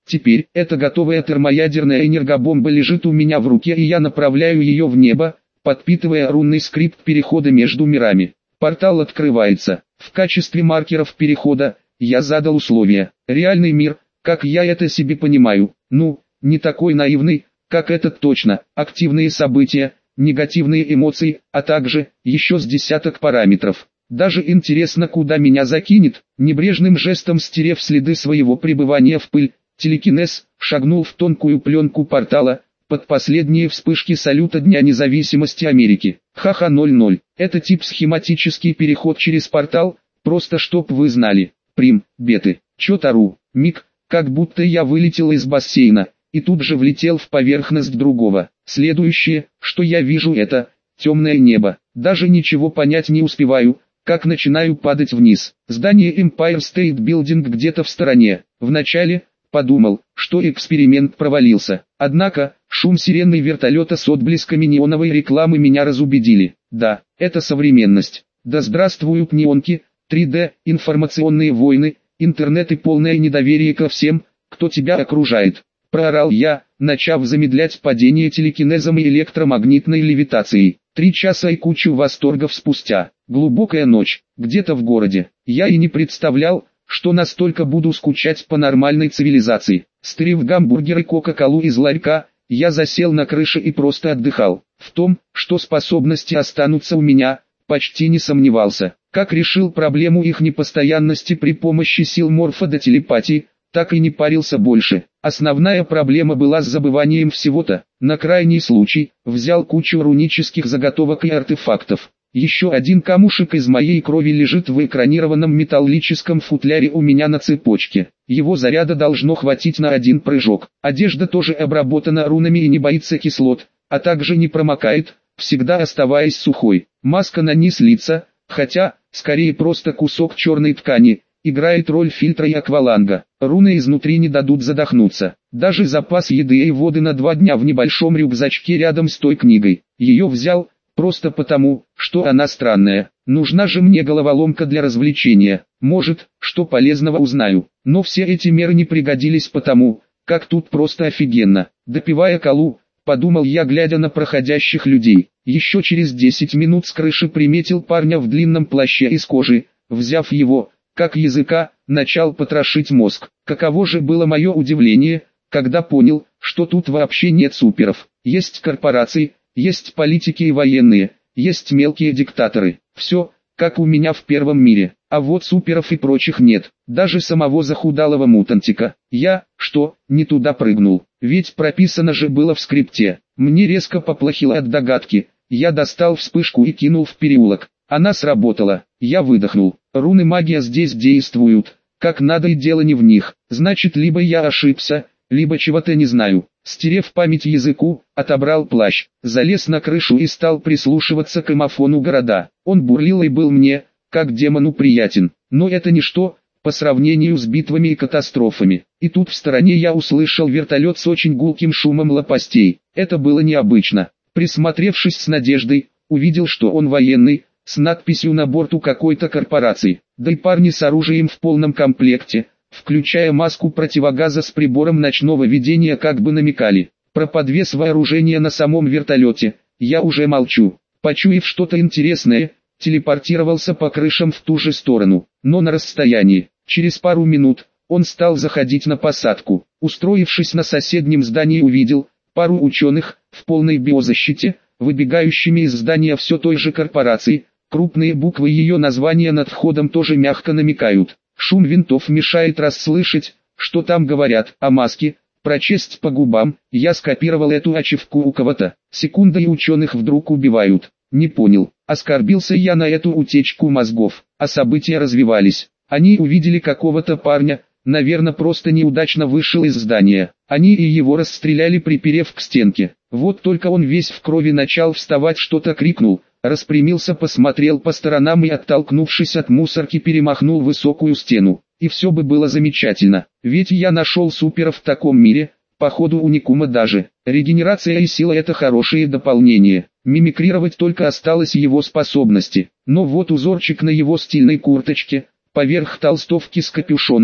Теперь, эта готовая термоядерная энергобомба лежит у меня в руке, и я направляю ее в небо, подпитывая рунный скрипт перехода между мирами. Портал открывается. В качестве маркеров перехода, я задал условия. Реальный мир, как я это себе понимаю, ну, не такой наивный, как этот точно, активные события, негативные эмоции, а также, еще с десяток параметров. Даже интересно, куда меня закинет. Небрежным жестом стерев следы своего пребывания в пыль, телекинез шагнул в тонкую пленку портала, под последние вспышки салюта Дня независимости Америки. Ха-ха ноль ноль. Это тип схематический переход через портал, просто чтоб вы знали. Прим, беты, чё-то миг, как будто я вылетел из бассейна, и тут же влетел в поверхность другого. Следующее, что я вижу, это темное небо. Даже ничего понять не успеваю, как начинаю падать вниз. Здание Empire State Building где-то в стороне. Вначале подумал, что эксперимент провалился. Однако, шум сирены вертолета с отблесками неоновой рекламы меня разубедили. Да, это современность. Да здравствуют неонки, три дэ, информационные войны, интернет и полное недоверие ко всем, кто тебя окружает. Проорал я, начав замедлять падение телекинезом и электромагнитной левитацией. Три часа и кучу восторгов спустя. Глубокая ночь, где-то в городе. Я и не представлял, что настолько буду скучать по нормальной цивилизации. Стырив гамбургер и кока-колу из ларька, я засел на крыше и просто отдыхал. В том, что способности останутся у меня, почти не сомневался. Как решил проблему их непостоянности при помощи сил морфа до телепатии, так и не парился больше. Основная проблема была с забыванием всего-то. На крайний случай, взял кучу рунических заготовок и артефактов. Еще один камушек из моей крови лежит в экранированном металлическом футляре у меня на цепочке. Его заряда должно хватить на один прыжок. Одежда тоже обработана рунами и не боится кислот, а также не промокает, всегда оставаясь сухой. Маска на низ лица, хотя, скорее просто кусок черной ткани, играет роль фильтра и акваланга. Руны изнутри не дадут задохнуться. Даже запас еды и воды на два дня в небольшом рюкзачке рядом с той книгой. Ее взял, просто потому, что она странная. Нужна же мне головоломка для развлечения. Может, что полезного узнаю. Но все эти меры не пригодились потому, как тут просто офигенно. Допивая колу, подумал я, глядя на проходящих людей. Еще через десять минут с крыши приметил парня в длинном плаще из кожи. Взяв его, как языка, начал потрошить мозг. Каково же было мое удивление, когда понял, что тут вообще нет суперов. Есть корпорации, есть политики и военные, есть мелкие диктаторы. Все, как у меня в первом мире. А вот суперов и прочих нет. Даже самого захудалого мутантика. Я, что, не туда прыгнул? Ведь прописано же было в скрипте. Мне резко поплохело от догадки. Я достал вспышку и кинул в переулок. Она сработала. Я выдохнул. Руны магия здесь действуют. Как надо, и дело не в них. Значит, либо я ошибся, либо чего-то не знаю. Стерев память языку, отобрал плащ, залез на крышу и стал прислушиваться к эмофону города. Он бурлил и был мне, как демону, приятен. Но это ничто, по сравнению с битвами и катастрофами. И тут в стороне я услышал вертолет с очень гулким шумом лопастей. Это было необычно. Присмотревшись с надеждой, увидел, что он военный, с надписью на борту какой-то корпорации. Да и парни с оружием в полном комплекте, включая маску противогаза с прибором ночного видения, как бы намекали. Про подвес вооружения на самом вертолете я уже молчу. Почуяв что-то интересное, телепортировался по крышам в ту же сторону, но на расстоянии. Через пару минут он стал заходить на посадку. Устроившись на соседнем здании, увидел пару ученых в полной биозащите, выбегающими из здания все той же корпорации. Крупные буквы ее названия над входом тоже мягко намекают. Шум винтов мешает расслышать, что там говорят, а маски, прочесть по губам. Я скопировал эту ачивку у кого-то. Секунда, и ученых вдруг убивают. Не понял. Оскорбился я на эту утечку мозгов. А события развивались. Они увидели какого-то парня, наверное, просто неудачно вышел из здания. Они и его расстреляли, приперев к стенке. Вот только он весь в крови начал вставать, что-то крикнул. Распрямился, посмотрел по сторонам и, оттолкнувшись от мусорки, перемахнул высокую стену. И все бы было замечательно, ведь я нашел супера в таком мире, походу уникума даже. Регенерация и сила — это хорошие дополнения. Мимикрировать только осталось его способности. Но вот узорчик на его стильной курточке, поверх толстовки с капюшоном,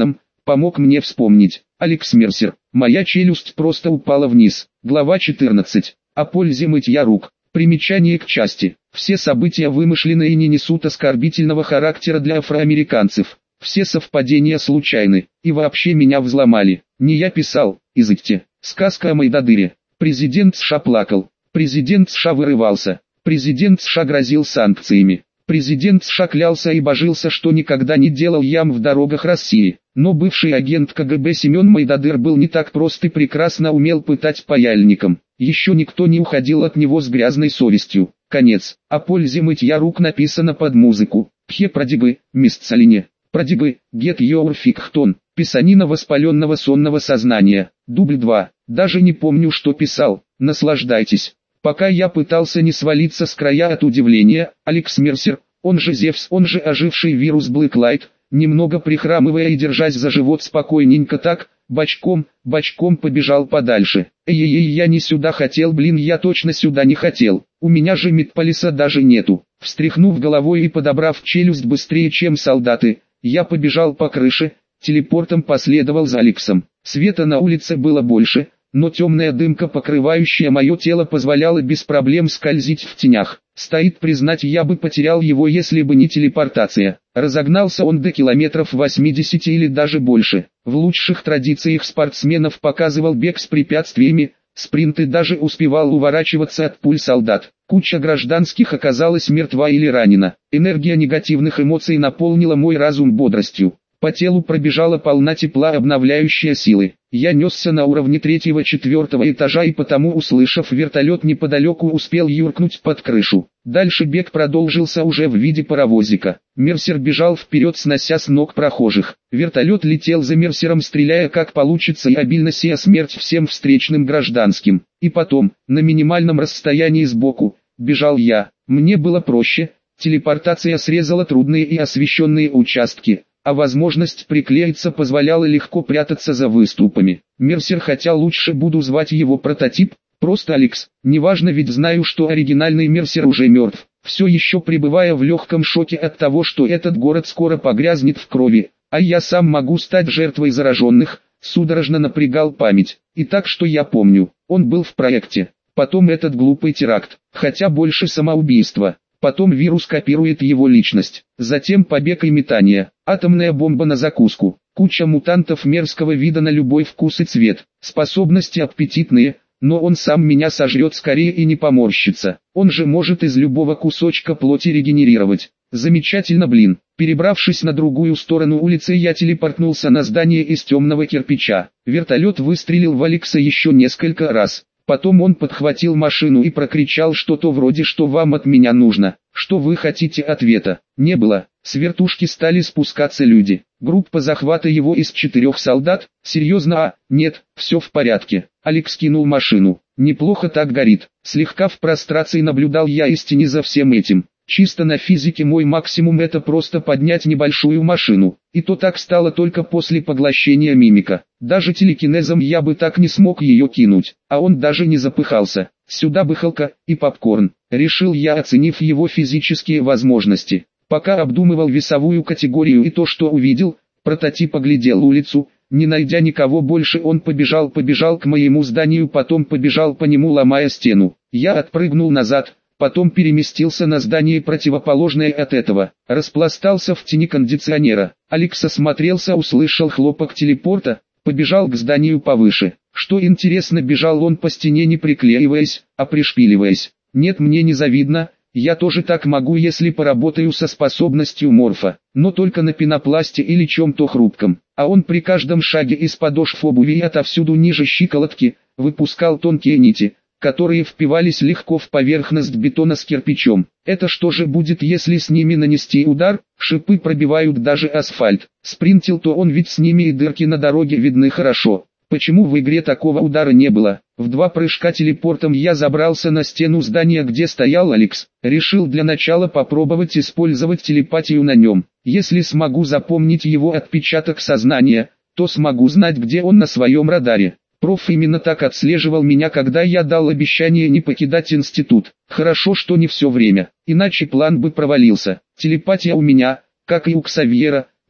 помог мне вспомнить. Алекс Мерсер. Моя челюсть просто упала вниз. Глава четырнадцать. О пользе мытья рук. Примечание к части. Все события вымышлены и не несут оскорбительного характера для афроамериканцев. Все совпадения случайны. И вообще меня взломали. Не я писал. Изыдьте. Сказка о Мойдодыре. Президент США плакал. Президент США вырывался. Президент США грозил санкциями. Президент США клялся и божился, что никогда не делал ям в дорогах России. Но бывший агент КГБ Семен Мойдодыр был не так прост и прекрасно умел пытать паяльником. Еще никто не уходил от него с грязной совестью. Конец. О пользе мытья рук написано под музыку. Пхе продибы, мисцалине. Продибы, get your fiction. Писанина воспаленного сонного сознания. Дубль два. Даже не помню, что писал. Наслаждайтесь. Пока я пытался не свалиться с края от удивления, Алекс Мерсер, он же Зевс, он же оживший вирус Блэклайт, немного прихрамывая и держась за живот спокойненько так, бочком, бочком побежал подальше. Эй-эй-эй, я не сюда хотел, блин, я точно сюда не хотел. У меня же медполиса даже нету. Встряхнув головой и подобрав челюсть быстрее, чем солдаты, я побежал по крыше, телепортом последовал за Алексом. Света на улице было больше, но темная дымка, покрывающая мое тело, позволяла без проблем скользить в тенях. Стоит признать, я бы потерял его, если бы не телепортация. Разогнался он до километров восьмидесяти или даже больше. В лучших традициях спортсменов показывал бег с препятствиями, спринты, даже успевал уворачиваться от пуль солдат. Куча гражданских оказалась мертва или ранена. Энергия негативных эмоций наполнила мой разум бодростью. По телу пробежала волна тепла, обновляющая силы. Я несся на уровне третьего-четвертого этажа и потому, услышав вертолет неподалеку, успел юркнуть под крышу. Дальше бег продолжился уже в виде паровозика. Мерсер бежал вперед, снося с ног прохожих. Вертолет летел за Мерсером, стреляя как получится и обильно сея смерть всем встречным гражданским. И потом, на минимальном расстоянии сбоку, бежал я. Мне было проще. Телепортация срезала трудные и освещенные участки, а возможность приклеиться позволяла легко прятаться за выступами. Мерсер, хотя лучше буду звать его прототип, просто Алекс. Неважно, ведь знаю, что оригинальный Мерсер уже мертв. Все еще пребывая в легком шоке от того, что этот город скоро погрязнет в крови, а я сам могу стать жертвой зараженных, судорожно напрягал память. И так, что я помню, он был в проекте. Потом этот глупый теракт, хотя больше самоубийство. Потом вирус копирует его личность. Затем побег и метание. Атомная бомба на закуску. Куча мутантов мерзкого вида на любой вкус и цвет. Способности аппетитные, но он сам меня сожрет скорее и не поморщится. Он же может из любого кусочка плоти регенерировать. Замечательно, блин. Перебравшись на другую сторону улицы, я телепортнулся на здание из темного кирпича. Вертолет выстрелил в Алекса еще несколько раз. Потом он подхватил машину и прокричал что-то вроде «что вам от меня нужно?». «Что вы хотите?» Ответа не было. С вертушки стали спускаться люди. Группа захвата его из четырех солдат. Серьезно? А, нет, все в порядке. Алекс кинул машину. Неплохо так горит. Слегка в прострации наблюдал я из тени за всем этим. Чисто на физике мой максимум — это просто поднять небольшую машину. И то так стало только после поглощения мимика. Даже телекинезом я бы так не смог ее кинуть. А он даже не запыхался. Сюда быхалка и попкорн. Решил я, оценив его физические возможности. Пока обдумывал весовую категорию и то, что увидел, прототип оглядел улицу. Не найдя никого больше, он побежал побежал к моему зданию, потом побежал по нему, ломая стену. Я отпрыгнул назад. Потом переместился на здание, противоположное от этого, распластался в тени кондиционера. Алекс осмотрелся, услышал хлопок телепорта, побежал к зданию повыше. Что интересно, бежал он по стене не приклеиваясь, а пришпиливаясь. Нет, мне не завидно, я тоже так могу, если поработаю со способностью морфа, но только на пенопласте или чем-то хрупком. А он при каждом шаге из подошв обуви и отовсюду ниже щиколотки выпускал тонкие нити, которые впивались легко в поверхность бетона с кирпичом. Это что же будет, если с ними нанести удар? Шипы пробивают даже асфальт. Спринтил-то он, ведь с ними и дырки на дороге видны хорошо. Почему в игре такого удара не было? В два прыжка телепортом я забрался на стену здания, где стоял Алекс. Решил для начала попробовать использовать телепатию на нем. Если смогу запомнить его отпечаток сознания, то смогу знать, где он на своем радаре. Проф именно так отслеживал меня, когда я дал обещание не покидать институт. Хорошо, что не все время, иначе план бы провалился. Телепатия у меня, как и у Ксавьера,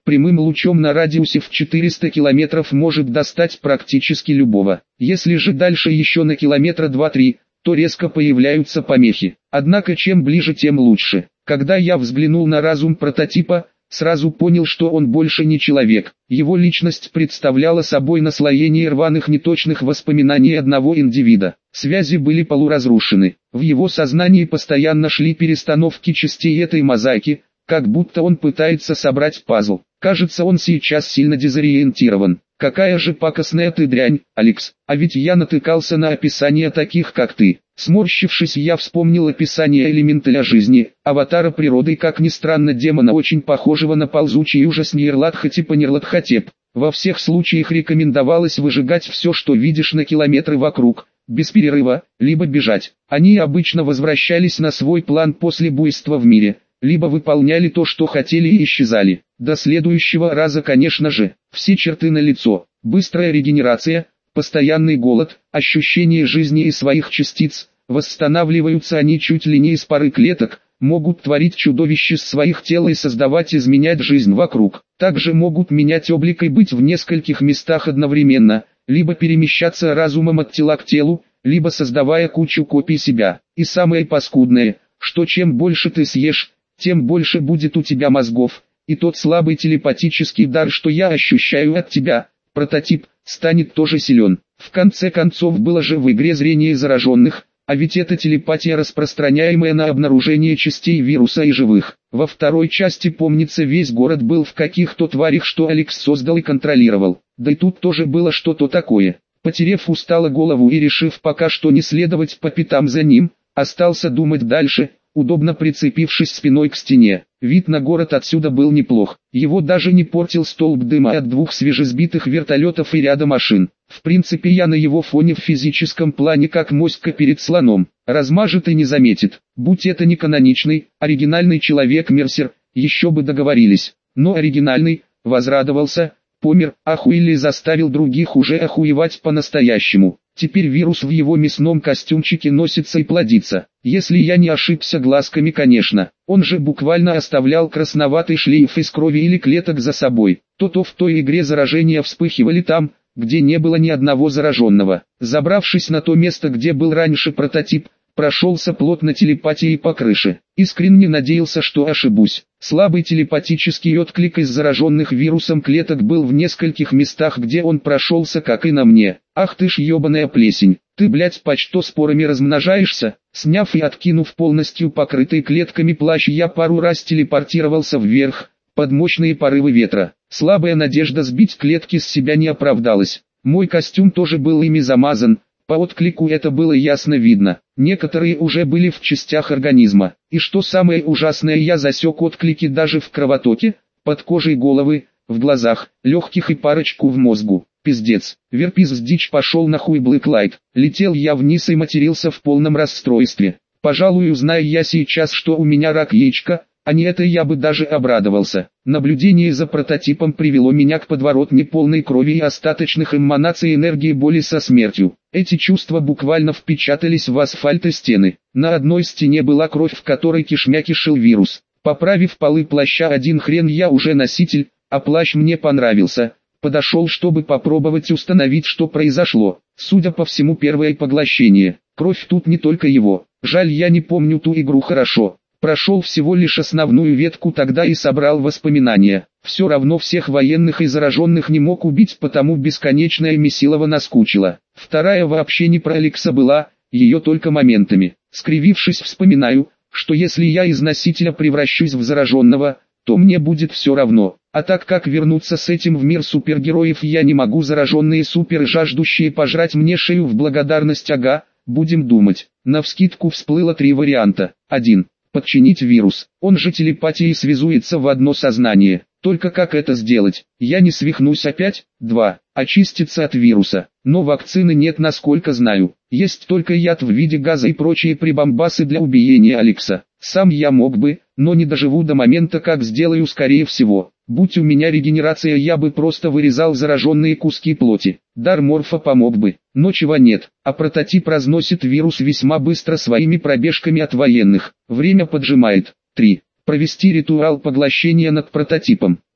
прямым лучом на радиусе в четыреста километров может достать практически любого. Если же дальше еще на километра два-три, то резко появляются помехи. Однако чем ближе, тем лучше. Когда я взглянул на разум прототипа, сразу понял, что он больше не человек. Его личность представляла собой наслоение рваных неточных воспоминаний одного индивида. Связи были полуразрушены. В его сознании постоянно шли перестановки частей этой мозаики, как будто он пытается собрать пазл. Кажется, он сейчас сильно дезориентирован. Какая же пакостная ты дрянь, Алекс, а ведь я натыкался на описание таких, как ты. Сморщившись, я вспомнил описание элементаля жизни, аватара природы, как ни странно демона, очень похожего на ползучий ужас Нирлатхотепа Нирлатхотеп. Во всех случаях рекомендовалось выжигать все, что видишь на километры вокруг, без перерыва, либо бежать. Они обычно возвращались на свой план после буйства в мире, либо выполняли то, что хотели, и исчезали. До следующего раза, конечно же. Все черты налицо: быстрая регенерация, постоянный голод, ощущение жизни и своих частиц. Восстанавливаются они чуть ли не из пары клеток, могут творить чудовища с своих тел и создавать, изменять жизнь вокруг. Также могут менять облик и быть в нескольких местах одновременно, либо перемещаться разумом от тела к телу, либо создавая кучу копий себя. И самое паскудное, что чем больше ты съешь, тем больше будет у тебя мозгов, и тот слабый телепатический дар, что я ощущаю от тебя, прототип, станет тоже силен. В конце концов, было же в игре зрение зараженных, а ведь это телепатия, распространяемая на обнаружение частей вируса и живых. Во второй части, помнится, весь город был в каких-то тварях, что Алекс создал и контролировал. Да и тут тоже было что-то такое. Потерев устало голову и решив пока что не следовать по пятам за ним, остался думать дальше, удобно прицепившись спиной к стене. Вид на город отсюда был неплох. Его даже не портил столб дыма от двух свежесбитых вертолетов и ряда машин. В принципе, я на его фоне в физическом плане как моська перед слоном. Размажет и не заметит. Будь это не каноничный, оригинальный человек-мерсер, еще бы договорились. Но оригинальный, возрадовался, помер, охуели, заставил других уже охуевать по-настоящему. Теперь вирус в его мясном костюмчике носится и плодится. Если я не ошибся глазками, конечно. Он же буквально оставлял красноватый шлейф из крови или клеток за собой. То-то в той игре заражения вспыхивали там, где не было ни одного зараженного. Забравшись на то место, где был раньше прототип, прошелся плотно телепатией по крыше. Искренне надеялся, что ошибусь. Слабый телепатический отклик из зараженных вирусом клеток был в нескольких местах, где он прошелся, как и на мне. Ах ты ж ебаная плесень, ты, блять, по что спорами размножаешься? Сняв и откинув полностью покрытый клетками плащ, я пару раз телепортировался вверх, под мощные порывы ветра. Слабая надежда сбить клетки с себя не оправдалась. Мой костюм тоже был ими замазан. По отклику это было ясно видно. Некоторые уже были в частях организма. И что самое ужасное, я засек отклики даже в кровотоке, под кожей головы, в глазах, легких и парочку в мозгу. Пиздец. Верпиз с дичь пошел нахуй, Блэклайт. Летел я вниз и матерился в полном расстройстве. Пожалуй, узнаю я сейчас, что у меня рак яичка, а не это, я бы даже обрадовался. Наблюдение за прототипом привело меня к подворотне полной крови и остаточных эманаций энергии боли со смертью. Эти чувства буквально впечатались в асфальт и стены. На одной стене была кровь, в которой кишмя кишил вирус. Поправив полы плаща, один хрен я уже носитель, а плащ мне понравился. Подошел, чтобы попробовать установить, что произошло. Судя по всему, первое поглощение. Кровь тут не только его. Жаль, я не помню ту игру хорошо. Прошел всего лишь основную ветку тогда и собрал воспоминания. Все равно всех военных и зараженных не мог убить, потому бесконечная Месилова наскучила. Вторая вообще не про Алекса была, ее только моментами. Скривившись, вспоминаю, что если я из носителя превращусь в зараженного, то мне будет все равно. А так как вернуться с этим в мир супергероев я не могу, зараженные суперы, жаждущие пожрать мне шею в благодарность, ага, будем думать. Навскидку всплыло три варианта. один. Подчинить вирус. Он же телепатией связуется в одно сознание. Только как это сделать? Я не свихнусь опять? два. Очиститься от вируса. Но вакцины нет, насколько знаю. Есть только яд в виде газа и прочие прибамбасы для убиения Алекса. Сам я мог бы, но не доживу до момента, как сделаю, скорее всего. Будь у меня регенерация, я бы просто вырезал зараженные куски плоти. Дар морфа помог бы, но чего нет. А прототип разносит вирус весьма быстро своими пробежками от военных. Время поджимает. три. Провести ритуал поглощения над прототипом.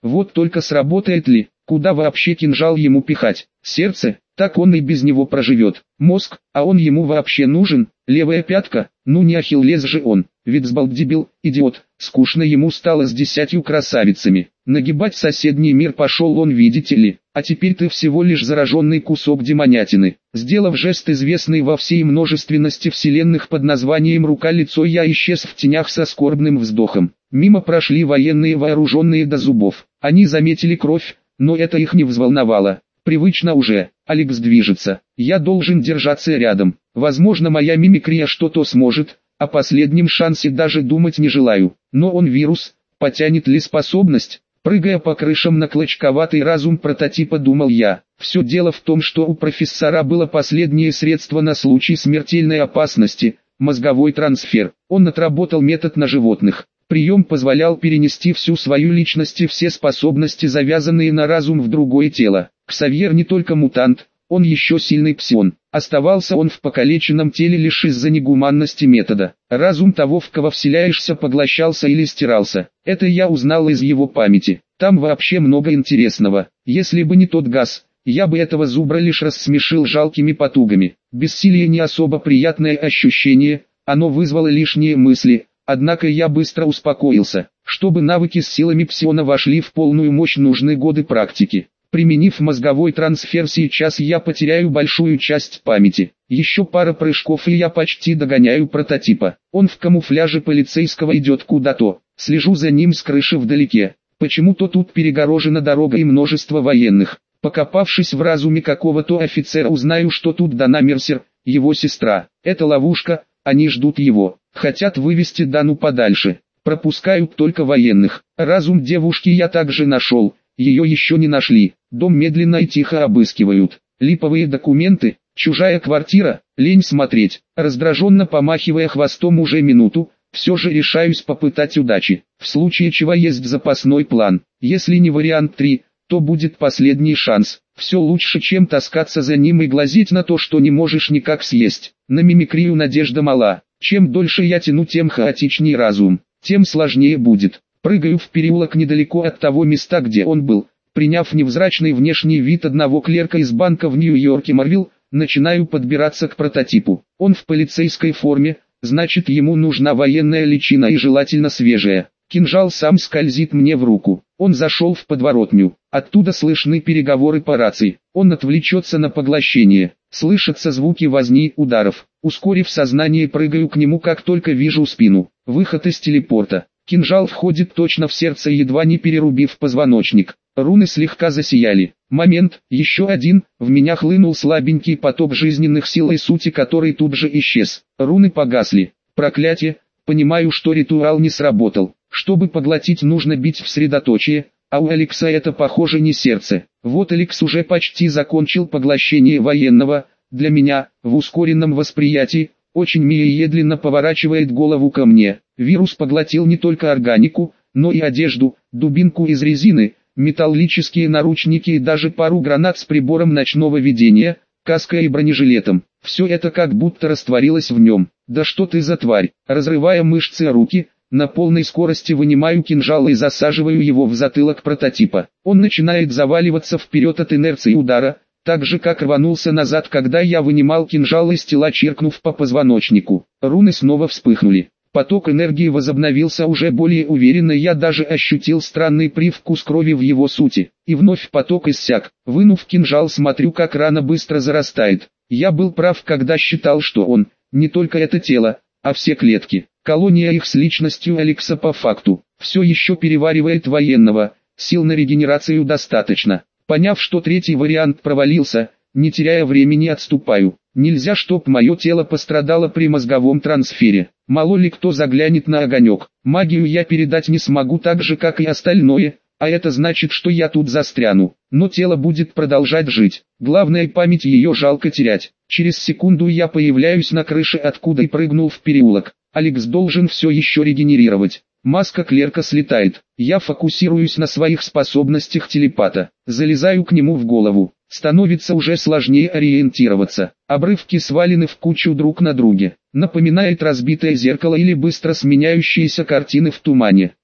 Вот только сработает ли, куда вообще кинжал ему пихать? Сердце? Так он и без него проживет. Мозг? А он ему вообще нужен? Левая пятка? Ну не Ахиллес же он, ведь сбалдебил, идиот. Скучно ему стало с десятью красавицами. Нагибать соседний мир пошел он, видите ли. А теперь ты всего лишь зараженный кусок демонятины. Сделав жест, известный во всей множественности вселенных под названием «рука-лицо», я исчез в тенях со скорбным вздохом. Мимо прошли военные, вооруженные до зубов. Они заметили кровь, но это их не взволновало. Привычно уже. Алекс движется. Я должен держаться рядом. Возможно, моя мимикрия что-то сможет. О последнем шансе даже думать не желаю. Но он вирус. Потянет ли способность? Прыгая по крышам на клочковатый разум прототипа, думал я. Все дело в том, что у профессора было последнее средство на случай смертельной опасности – мозговой трансфер. Он отработал метод на животных. Прием позволял перенести всю свою личность и все способности, завязанные на разум, в другое тело. Ксавьер не только мутант, он еще сильный псион. Оставался он в покалеченном теле лишь из-за негуманности метода. Разум того, в кого вселяешься, поглощался или стирался. Это я узнал из его памяти. Там вообще много интересного. Если бы не тот газ, я бы этого зубра лишь рассмешил жалкими потугами. Бессилие не особо приятное ощущение, оно вызвало лишние мысли. Однако я быстро успокоился. Чтобы навыки с силами псиона вошли в полную мощь, нужны годы практики. Применив мозговой трансфер, сейчас я потеряю большую часть памяти. Еще пара прыжков и я почти догоняю прототипа. Он в камуфляже полицейского идет куда-то. Слежу за ним с крыши вдалеке. Почему-то тут перегорожена дорога и множество военных. Покопавшись в разуме какого-то офицера, узнаю, что тут Дана Мерсер, его сестра. Это ловушка, они ждут его. Хотят вывести Дану подальше. Пропускают только военных. Разум девушки я также нашел. Ее еще не нашли. Дом медленно и тихо обыскивают. Липовые документы, чужая квартира, лень смотреть. Раздраженно помахивая хвостом уже минуту, все же решаюсь попытать удачи. В случае чего есть запасной план. Если не вариант три, то будет последний шанс. Все лучше, чем таскаться за ним и глазеть на то, что не можешь никак съесть. На мимикрию надежда мала. Чем дольше я тяну, тем хаотичнее разум, тем сложнее будет. Прыгаю в переулок недалеко от того места, где он был. Приняв невзрачный внешний вид одного клерка из банка в Нью-Йорке Марвил, начинаю подбираться к прототипу. Он в полицейской форме, значит, ему нужна военная личина и желательно свежая. Кинжал сам скользит мне в руку. Он зашел в подворотню. Оттуда слышны переговоры по рации. Он отвлечется на поглощение. Слышатся звуки возни, ударов. Ускорив сознание, прыгаю к нему, как только вижу спину. Выход из телепорта. Кинжал входит точно в сердце, едва не перерубив позвоночник. Руны слегка засияли. Момент, еще один, в меня хлынул слабенький поток жизненных сил и сути, который тут же исчез. Руны погасли. Проклятие, понимаю, что ритуал не сработал. Чтобы поглотить, нужно бить в средоточие, а у Алекса это, похоже, не сердце. Вот Алекс уже почти закончил поглощение военного. Для меня, в ускоренном восприятии, очень медленно поворачивает голову ко мне. Вирус поглотил не только органику, но и одежду, дубинку из резины, металлические наручники и даже пару гранат с прибором ночного видения, каской и бронежилетом. Все это как будто растворилось в нем. Да что ты за тварь? Разрывая мышцы руки, на полной скорости вынимаю кинжал и засаживаю его в затылок прототипа. Он начинает заваливаться вперед от инерции удара, так же как рванулся назад, когда я вынимал кинжал из тела, чиркнув по позвоночнику. Руны снова вспыхнули. Поток энергии возобновился уже более уверенно, я даже ощутил странный привкус крови в его сути. И вновь поток иссяк. Вынув кинжал, смотрю, как рана быстро зарастает. Я был прав, когда считал, что он, не только это тело, а все клетки. Колония их с личностью Алекса по факту. Все еще переваривает военного, сил на регенерацию достаточно. Поняв, что третий вариант провалился, не теряя времени, отступаю. Нельзя, чтоб мое тело пострадало при мозговом трансфере. Мало ли кто заглянет на огонек. Магию я передать не смогу так же, как и остальное, а это значит, что я тут застряну. Но тело будет продолжать жить. Главное, память, ее жалко терять. Через секунду я появляюсь на крыше, откуда и прыгнул в переулок. Алекс должен все еще регенерировать. Маска клерка слетает. Я фокусируюсь на своих способностях телепата. Залезаю к нему в голову. Становится уже сложнее ориентироваться. Обрывки свалены в кучу друг на друге. Напоминает разбитое зеркало или быстро сменяющиеся картины в тумане.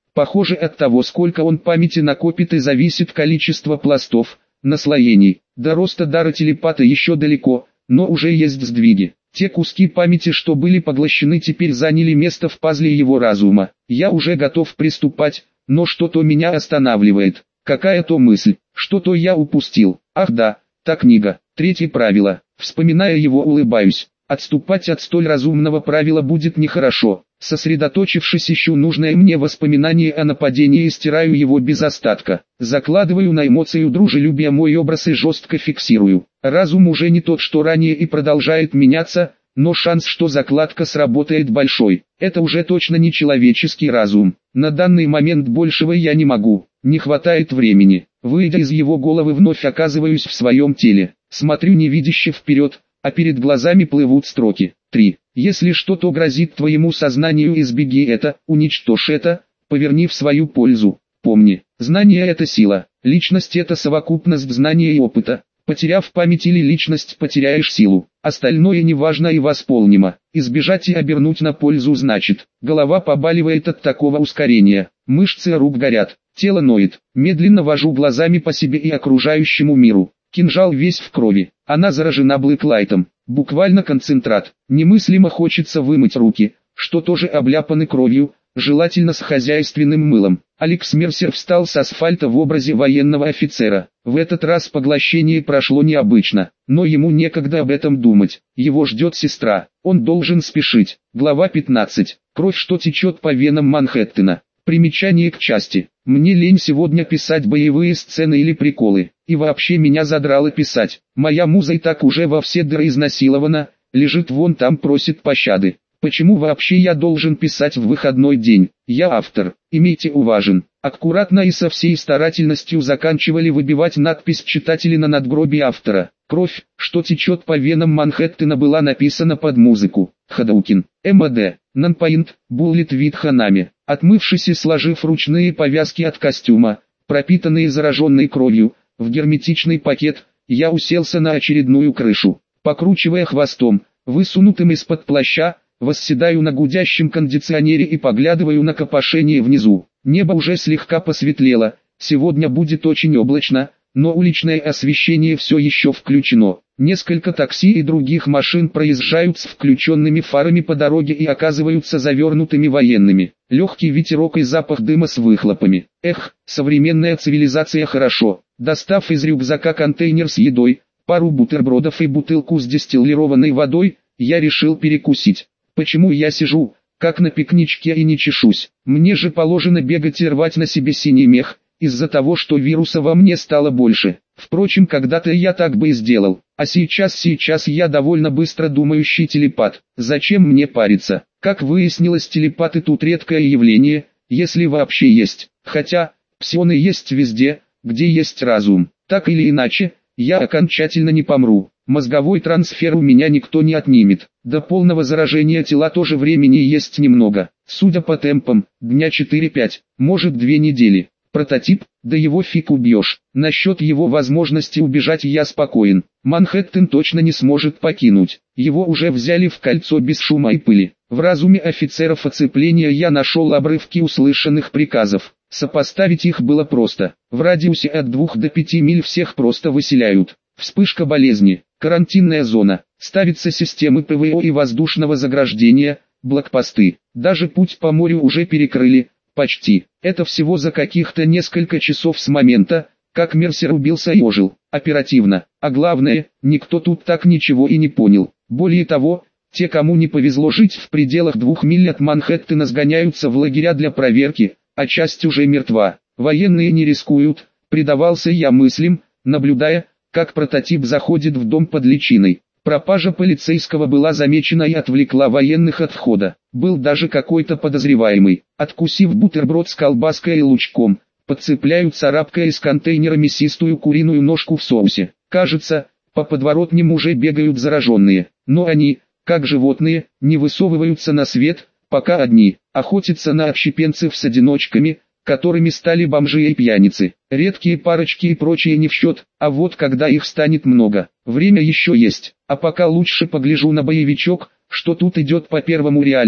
Похоже, от того, сколько он памяти накопит, и зависит количество пластов, наслоений. До роста дара телепата еще далеко, но уже есть сдвиги. Те куски памяти, что были поглощены, теперь заняли место в пазле его разума. Я уже готов приступать, но что-то меня останавливает. Какая-то мысль, что-то я упустил. Ах да, та книга. Третье правило. Вспоминая его, улыбаюсь. Отступать от столь разумного правила будет нехорошо. Сосредоточившись, ищу нужное мне воспоминание о нападении и стираю его без остатка. Закладываю на эмоцию дружелюбия мой образ и жестко фиксирую. Разум уже не тот, что ранее, и продолжает меняться, но шанс, что закладка сработает, большой. Это уже точно не человеческий разум. На данный момент большего я не могу. Не хватает времени. Выйдя из его головы, вновь оказываюсь в своем теле. Смотрю невидяще вперед, а перед глазами плывут строки. три. Если что-то грозит твоему сознанию, избеги это, уничтожь это, поверни в свою пользу. Помни, знание — это сила, личность — это совокупность знания и опыта. Потеряв память или личность, потеряешь силу. Остальное неважно и восполнимо. Избежать и обернуть на пользу значит. Голова побаливает от такого ускорения. Мышцы рук горят. Тело ноет. Медленно вожу глазами по себе и окружающему миру. Кинжал весь в крови. Она заражена блэклайтом. Буквально концентрат. Немыслимо хочется вымыть руки, что тоже обляпаны кровью, желательно с хозяйственным мылом. Алекс Мерсер встал с асфальта в образе военного офицера. В этот раз поглощение прошло необычно, но ему некогда об этом думать. Его ждет сестра. Он должен спешить. Глава пятнадцать. Кровь, что течет по венам Манхэттена. Примечание к части. Мне лень сегодня писать боевые сцены или приколы. И вообще меня задрало писать. Моя муза и так уже во все дыры изнасилована, лежит вон там, просит пощады. Почему вообще я должен писать в выходной день? Я автор, имейте уважен. Аккуратно и со всей старательностью заканчивали выбивать надпись читатели на надгробии автора. Кровь, что течет по венам Манхэттена, была написана под музыку. Хадоукин, МД, Нанпоинт, Буллет Вид Ханами. Отмывшись и сложив ручные повязки от костюма, пропитанные зараженной кровью, в герметичный пакет, я уселся на очередную крышу. Покручивая хвостом, высунутым из-под плаща, восседаю на гудящем кондиционере и поглядываю на копошение внизу. Небо уже слегка посветлело, сегодня будет очень облачно, но уличное освещение все еще включено. Несколько такси и других машин проезжают с включенными фарами по дороге и оказываются завернутыми военными. Легкий ветерок и запах дыма с выхлопами. Эх, современная цивилизация хорошо. Достав из рюкзака контейнер с едой, пару бутербродов и бутылку с дистиллированной водой, я решил перекусить. Почему я сижу, как на пикничке, и не чешусь? Мне же положено бегать и рвать на себе синий мех, из-за того, что вируса во мне стало больше. Впрочем, когда-то я так бы и сделал. А сейчас, сейчас я довольно быстро думающий телепат. Зачем мне париться? Как выяснилось, телепаты тут редкое явление, если вообще есть. Хотя, псионы есть везде, где есть разум. Так или иначе, я окончательно не помру. Мозговой трансфер у меня никто не отнимет. До полного заражения тела тоже времени есть немного. Судя по темпам, дня четыре-пять, может две недели. Прототип, да его фиг убьешь. Насчет его возможности убежать я спокоен. Манхэттен точно не сможет покинуть. Его уже взяли в кольцо без шума и пыли. В разуме офицеров оцепления я нашел обрывки услышанных приказов. Сопоставить их было просто. В радиусе от двух до пяти миль всех просто выселяют. Вспышка болезни, карантинная зона, ставятся системы ПВО и воздушного заграждения, блокпосты. Даже путь по морю уже перекрыли, почти. Это всего за каких-то несколько часов с момента, как Мерсер убился и ожил. Оперативно. А главное, никто тут так ничего и не понял. Более того, те, кому не повезло жить в пределах двух миль от Манхэттена, сгоняются в лагеря для проверки, а часть уже мертва. Военные не рискуют, предавался я мыслям, наблюдая, как прототип заходит в дом под личиной. Пропажа полицейского была замечена и отвлекла военных от входа. Был даже какой-то подозреваемый. Откусив бутерброд с колбаской и лучком, подцепляют царапкой из контейнера мясистую куриную ножку в соусе. Кажется, по подворотням уже бегают зараженные. Но они, как животные, не высовываются на свет, пока одни. Охотятся на отщепенцев с одиночками, которыми стали бомжи и пьяницы. Редкие парочки и прочие не в счет, а вот когда их станет много, время еще есть. А пока лучше погляжу на боевичок, что тут идет по первому реальному,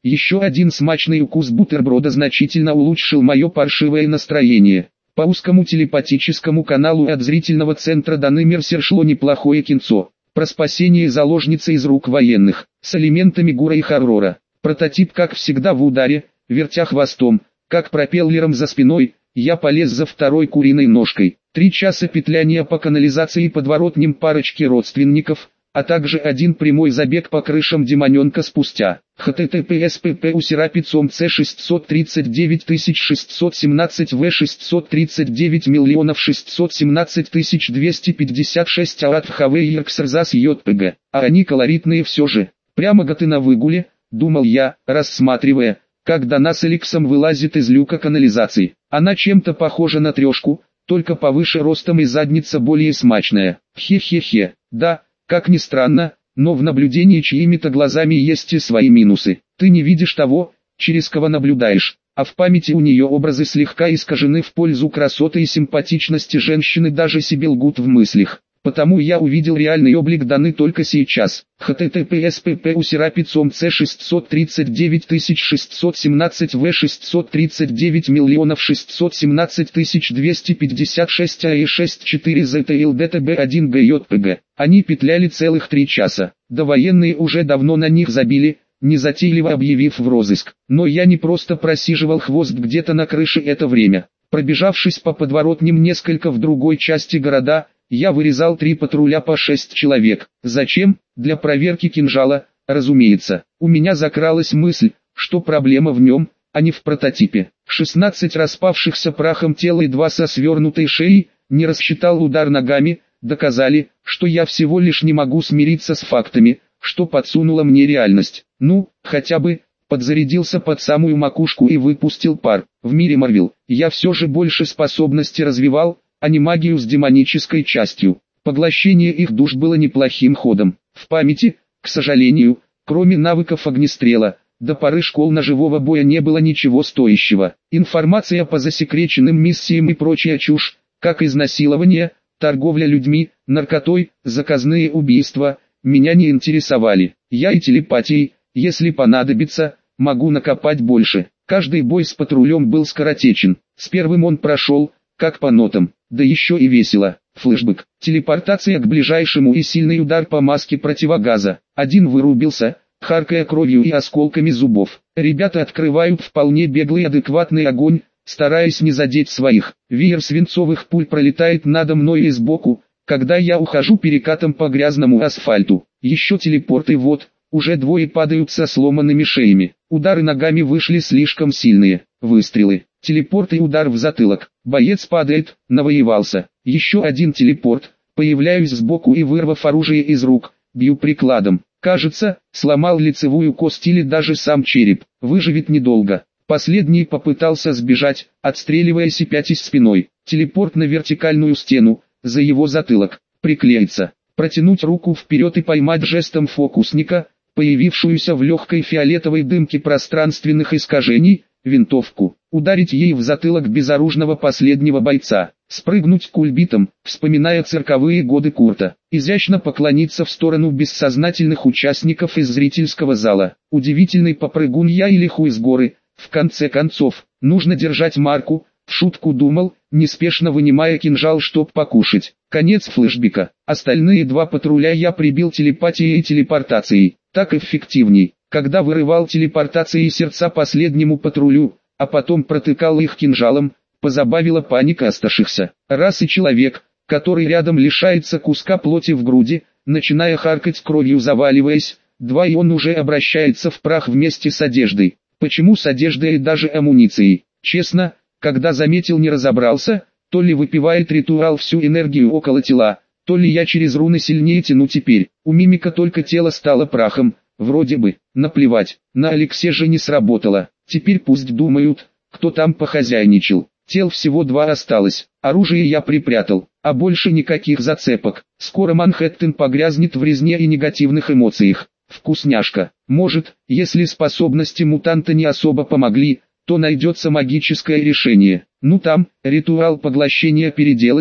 Еще один смачный укус бутерброда значительно улучшил мое паршивое настроение. По узкому телепатическому каналу от зрительного центра до Нымерсер шло неплохое кинцо. Про спасение заложницы из рук военных, с элементами гура и хоррора. Прототип как всегда в ударе, вертя хвостом, как пропеллером за спиной, я полез за второй куриной ножкой. Три часа петляния по канализации и подворотням парочки родственников, а также один прямой забег по крышам демоненка спустя. https pp усерапицом c шестьсот тридцать девять тысяч шестьсот семнадцать в шестьсот тридцать девять миллионов шестьсот семнадцать тысяч двести пятьдесят шесть аат вхвейрксрзас йпг. А они колоритные все же. Прямо ты на выгуле, думал я, рассматривая, как до нас Эликсом вылазит из люка канализации. Она чем-то похожа на трешку, только повыше ростом и задница более смачная. Хе-хе-хе, да, как ни странно, но в наблюдении чьими-то глазами есть и свои минусы. Ты не видишь того, через кого наблюдаешь, а в памяти у нее образы слегка искажены в пользу красоты и симпатичности женщины, даже себе лгут в мыслях. Потому я увидел реальный облик Даны только сейчас. https pp усерапицом c шестьсот тридцать девять тысяч шестьсот семнадцать в шестьсот тридцать девять миллионов шестьсот семнадцать тысяч двести пятьдесят шесть а шестьдесят четыре зтлдтб один гйпг. Они петляли целых три часа. Да военные уже давно на них забили, незатейливо объявив в розыск. Но я не просто просиживал хвост где-то на крыше это время. Пробежавшись по подворотням несколько в другой части города, я вырезал три патруля по шесть человек. Зачем? Для проверки кинжала, разумеется. У меня закралась мысль, что проблема в нем, а не в прототипе. шестнадцать распавшихся прахом тела и два со свернутой шеей, не рассчитал удар ногами, доказали, что я всего лишь не могу смириться с фактами, что подсунула мне реальность. Ну, хотя бы, подзарядился под самую макушку и выпустил пар. В мире Марвел я все же больше способности развивал, а не магию с демонической частью. Поглощение их душ было неплохим ходом. В памяти, к сожалению, кроме навыков огнестрела, до поры школ ножевого боя не было ничего стоящего. Информация по засекреченным миссиям и прочая чушь, как изнасилование, торговля людьми, наркотой, заказные убийства, меня не интересовали. Я и телепатией, если понадобится, могу накопать больше. Каждый бой с патрулем был скоротечен. С первым он прошел, как по нотам. Да еще и весело. Флешбэк. Телепортация к ближайшему и сильный удар по маске противогаза. Один вырубился, харкая кровью и осколками зубов. Ребята открывают вполне беглый адекватный огонь, стараясь не задеть своих. Веер свинцовых пуль пролетает надо мной и сбоку, когда я ухожу перекатом по грязному асфальту. Еще телепорты, вот, уже двое падают со сломанными шеями. Удары ногами вышли слишком сильные. Выстрелы. Телепорт и удар в затылок. Боец падает, навоевался. Еще один телепорт. Появляюсь сбоку и, вырвав оружие из рук, бью прикладом. Кажется, сломал лицевую кость или даже сам череп. Выживет недолго. Последний попытался сбежать, отстреливаясь и пятясь спиной. Телепорт на вертикальную стену, за его затылок. Приклеиться. Протянуть руку вперед и поймать жестом фокусника, появившуюся в легкой фиолетовой дымке пространственных искажений, винтовку. Ударить ей в затылок безоружного последнего бойца. Спрыгнуть кульбитом, вспоминая цирковые годы Курта. Изящно поклониться в сторону бессознательных участников из зрительского зала. Удивительный попрыгун я или хуй с горы. В конце концов, нужно держать марку. В шутку думал, неспешно вынимая кинжал, чтоб покушать. Конец флешбека. Остальные два патруля я прибил телепатией и телепортацией. Так эффективней. Когда вырывал телепортацией сердца последнему патрулю, а потом протыкал их кинжалом, позабавила паника оставшихся. Раз и человек, который рядом лишается куска плоти в груди, начиная харкать кровью, заваливаясь, два и он уже обращается в прах вместе с одеждой. Почему с одеждой и даже амуницией? Честно, когда заметил, не разобрался, то ли выпивает ритуал всю энергию около тела, то ли я через руны сильнее тяну теперь. У мимика только тело стало прахом. Вроде бы, наплевать, на Алексе же не сработало. Теперь пусть думают, кто там похозяйничал. Тел всего два осталось, оружие я припрятал, а больше никаких зацепок. Скоро Манхэттен погрязнет в резне и негативных эмоциях. Вкусняшка. Может, если способности мутанта не особо помогли, то найдется магическое решение. Ну там, ритуал поглощения переделать,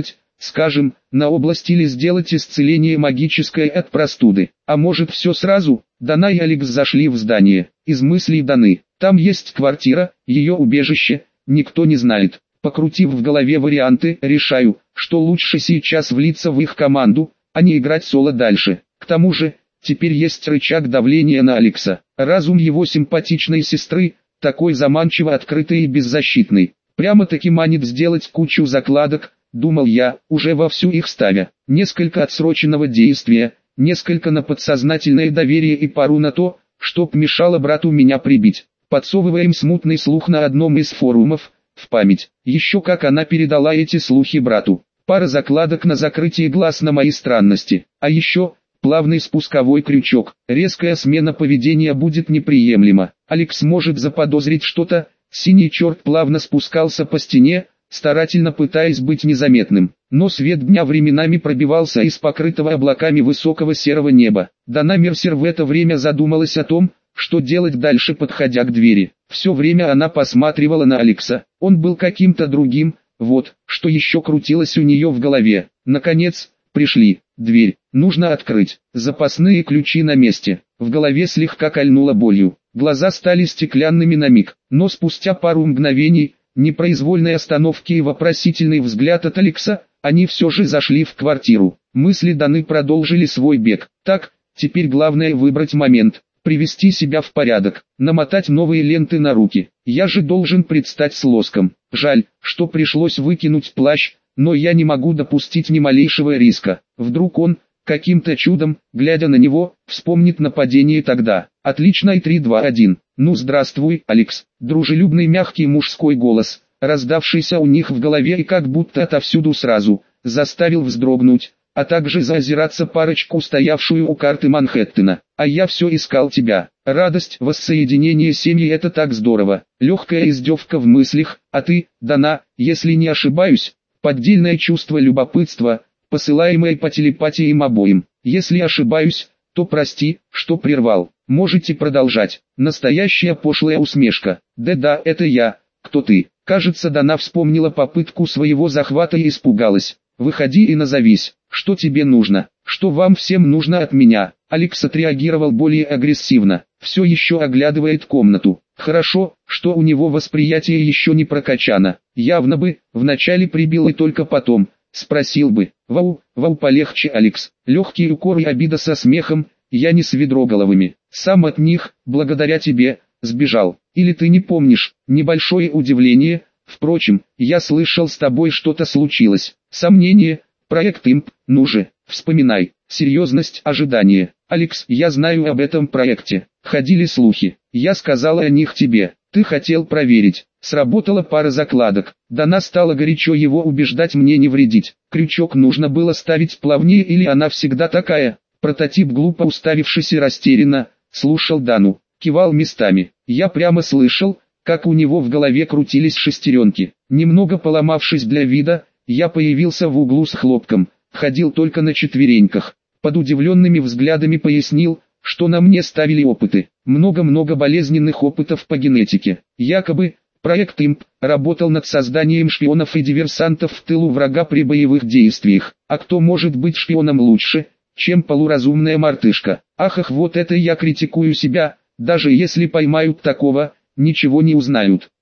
скажем, на область или сделать исцеление магическое от простуды. А может все сразу? Дана и Алекс зашли в здание. Из мыслей Даны. Там есть квартира, ее убежище, никто не знает. Покрутив в голове варианты, решаю, что лучше сейчас влиться в их команду, а не играть соло дальше. К тому же, теперь есть рычаг давления на Алекса. Разум его симпатичной сестры, такой заманчиво открытый и беззащитный. Прямо-таки манит сделать кучу закладок, думал я, уже вовсю их ставя. Несколько отсроченного действия, несколько на подсознательное доверие и пару на то, чтоб мешало брату меня прибить. Подсовываем смутный слух на одном из форумов, в память. Еще как она передала эти слухи брату. Пара закладок на закрытие глаз на мои странности. А еще, плавный спусковой крючок. Резкая смена поведения будет неприемлема. Алекс может заподозрить что-то. Синий черт плавно спускался по стене, старательно пытаясь быть незаметным. Но свет дня временами пробивался из покрытого облаками высокого серого неба. Дана Мерсер в это время задумалась о том, что делать дальше, подходя к двери. Все время она посматривала на Алекса. Он был каким-то другим, вот, что еще крутилось у нее в голове. Наконец, пришли. Дверь. Нужно открыть. Запасные ключи на месте. В голове слегка кольнуло болью. Глаза стали стеклянными на миг. Но спустя пару мгновений, непроизвольной остановки и вопросительный взгляд от Алекса, они все же зашли в квартиру. Мысли Даны продолжили свой бег. Так, теперь главное выбрать момент. Привести себя в порядок, намотать новые ленты на руки. Я же должен предстать с лоском. Жаль, что пришлось выкинуть плащ, но я не могу допустить ни малейшего риска. Вдруг он, каким-то чудом, глядя на него, вспомнит нападение тогда. Отлично, и три два один. Ну здравствуй, Алекс. Дружелюбный мягкий мужской голос, раздавшийся у них в голове и как будто отовсюду сразу, заставил вздрогнуть, а также заозираться парочку, стоявшую у карты Манхэттена. А я все искал тебя. Радость воссоединения семьи — это так здорово. Легкая издевка в мыслях, а ты, Дана, если не ошибаюсь, поддельное чувство любопытства, посылаемое по телепатии им обоим. Если ошибаюсь, то прости, что прервал. Можете продолжать. Настоящая пошлая усмешка. Да-да, это я. Кто ты? Кажется, Дана вспомнила попытку своего захвата и испугалась. Выходи и назовись. Что тебе нужно? Что вам всем нужно от меня? Алекс отреагировал более агрессивно. Все еще оглядывает комнату. Хорошо, что у него восприятие еще не прокачано. Явно бы, вначале прибил и только потом. Спросил бы. Вау, вау, полегче, Алекс. Легкий укор и обида со смехом. Я не с ведроголовыми. Сам от них, благодаря тебе, сбежал. Или ты не помнишь? Небольшое удивление. Впрочем, я слышал, с тобой что-то случилось. Сомнение. Проект имп. Ну же, вспоминай. Серьезность ожидания. Алекс, я знаю об этом проекте. Ходили слухи. Я сказала о них тебе. Ты хотел проверить. Сработала пара закладок. Дана стала горячо его убеждать мне не вредить. Крючок нужно было ставить плавнее, или она всегда такая? Прототип, глупо уставившись и растерянно, слушал Дану. Кивал местами. Я прямо слышал, как у него в голове крутились шестеренки. Немного поломавшись для вида, я появился в углу с хлопком. Ходил только на четвереньках. Под удивленными взглядами пояснил, что на мне ставили опыты. Много-много болезненных опытов по генетике. Якобы, проект имп работал над созданием шпионов и диверсантов в тылу врага при боевых действиях. А кто может быть шпионом лучше, чем полуразумная мартышка? Ах, ах, вот это я критикую себя. Даже если поймают такого, ничего не узнают.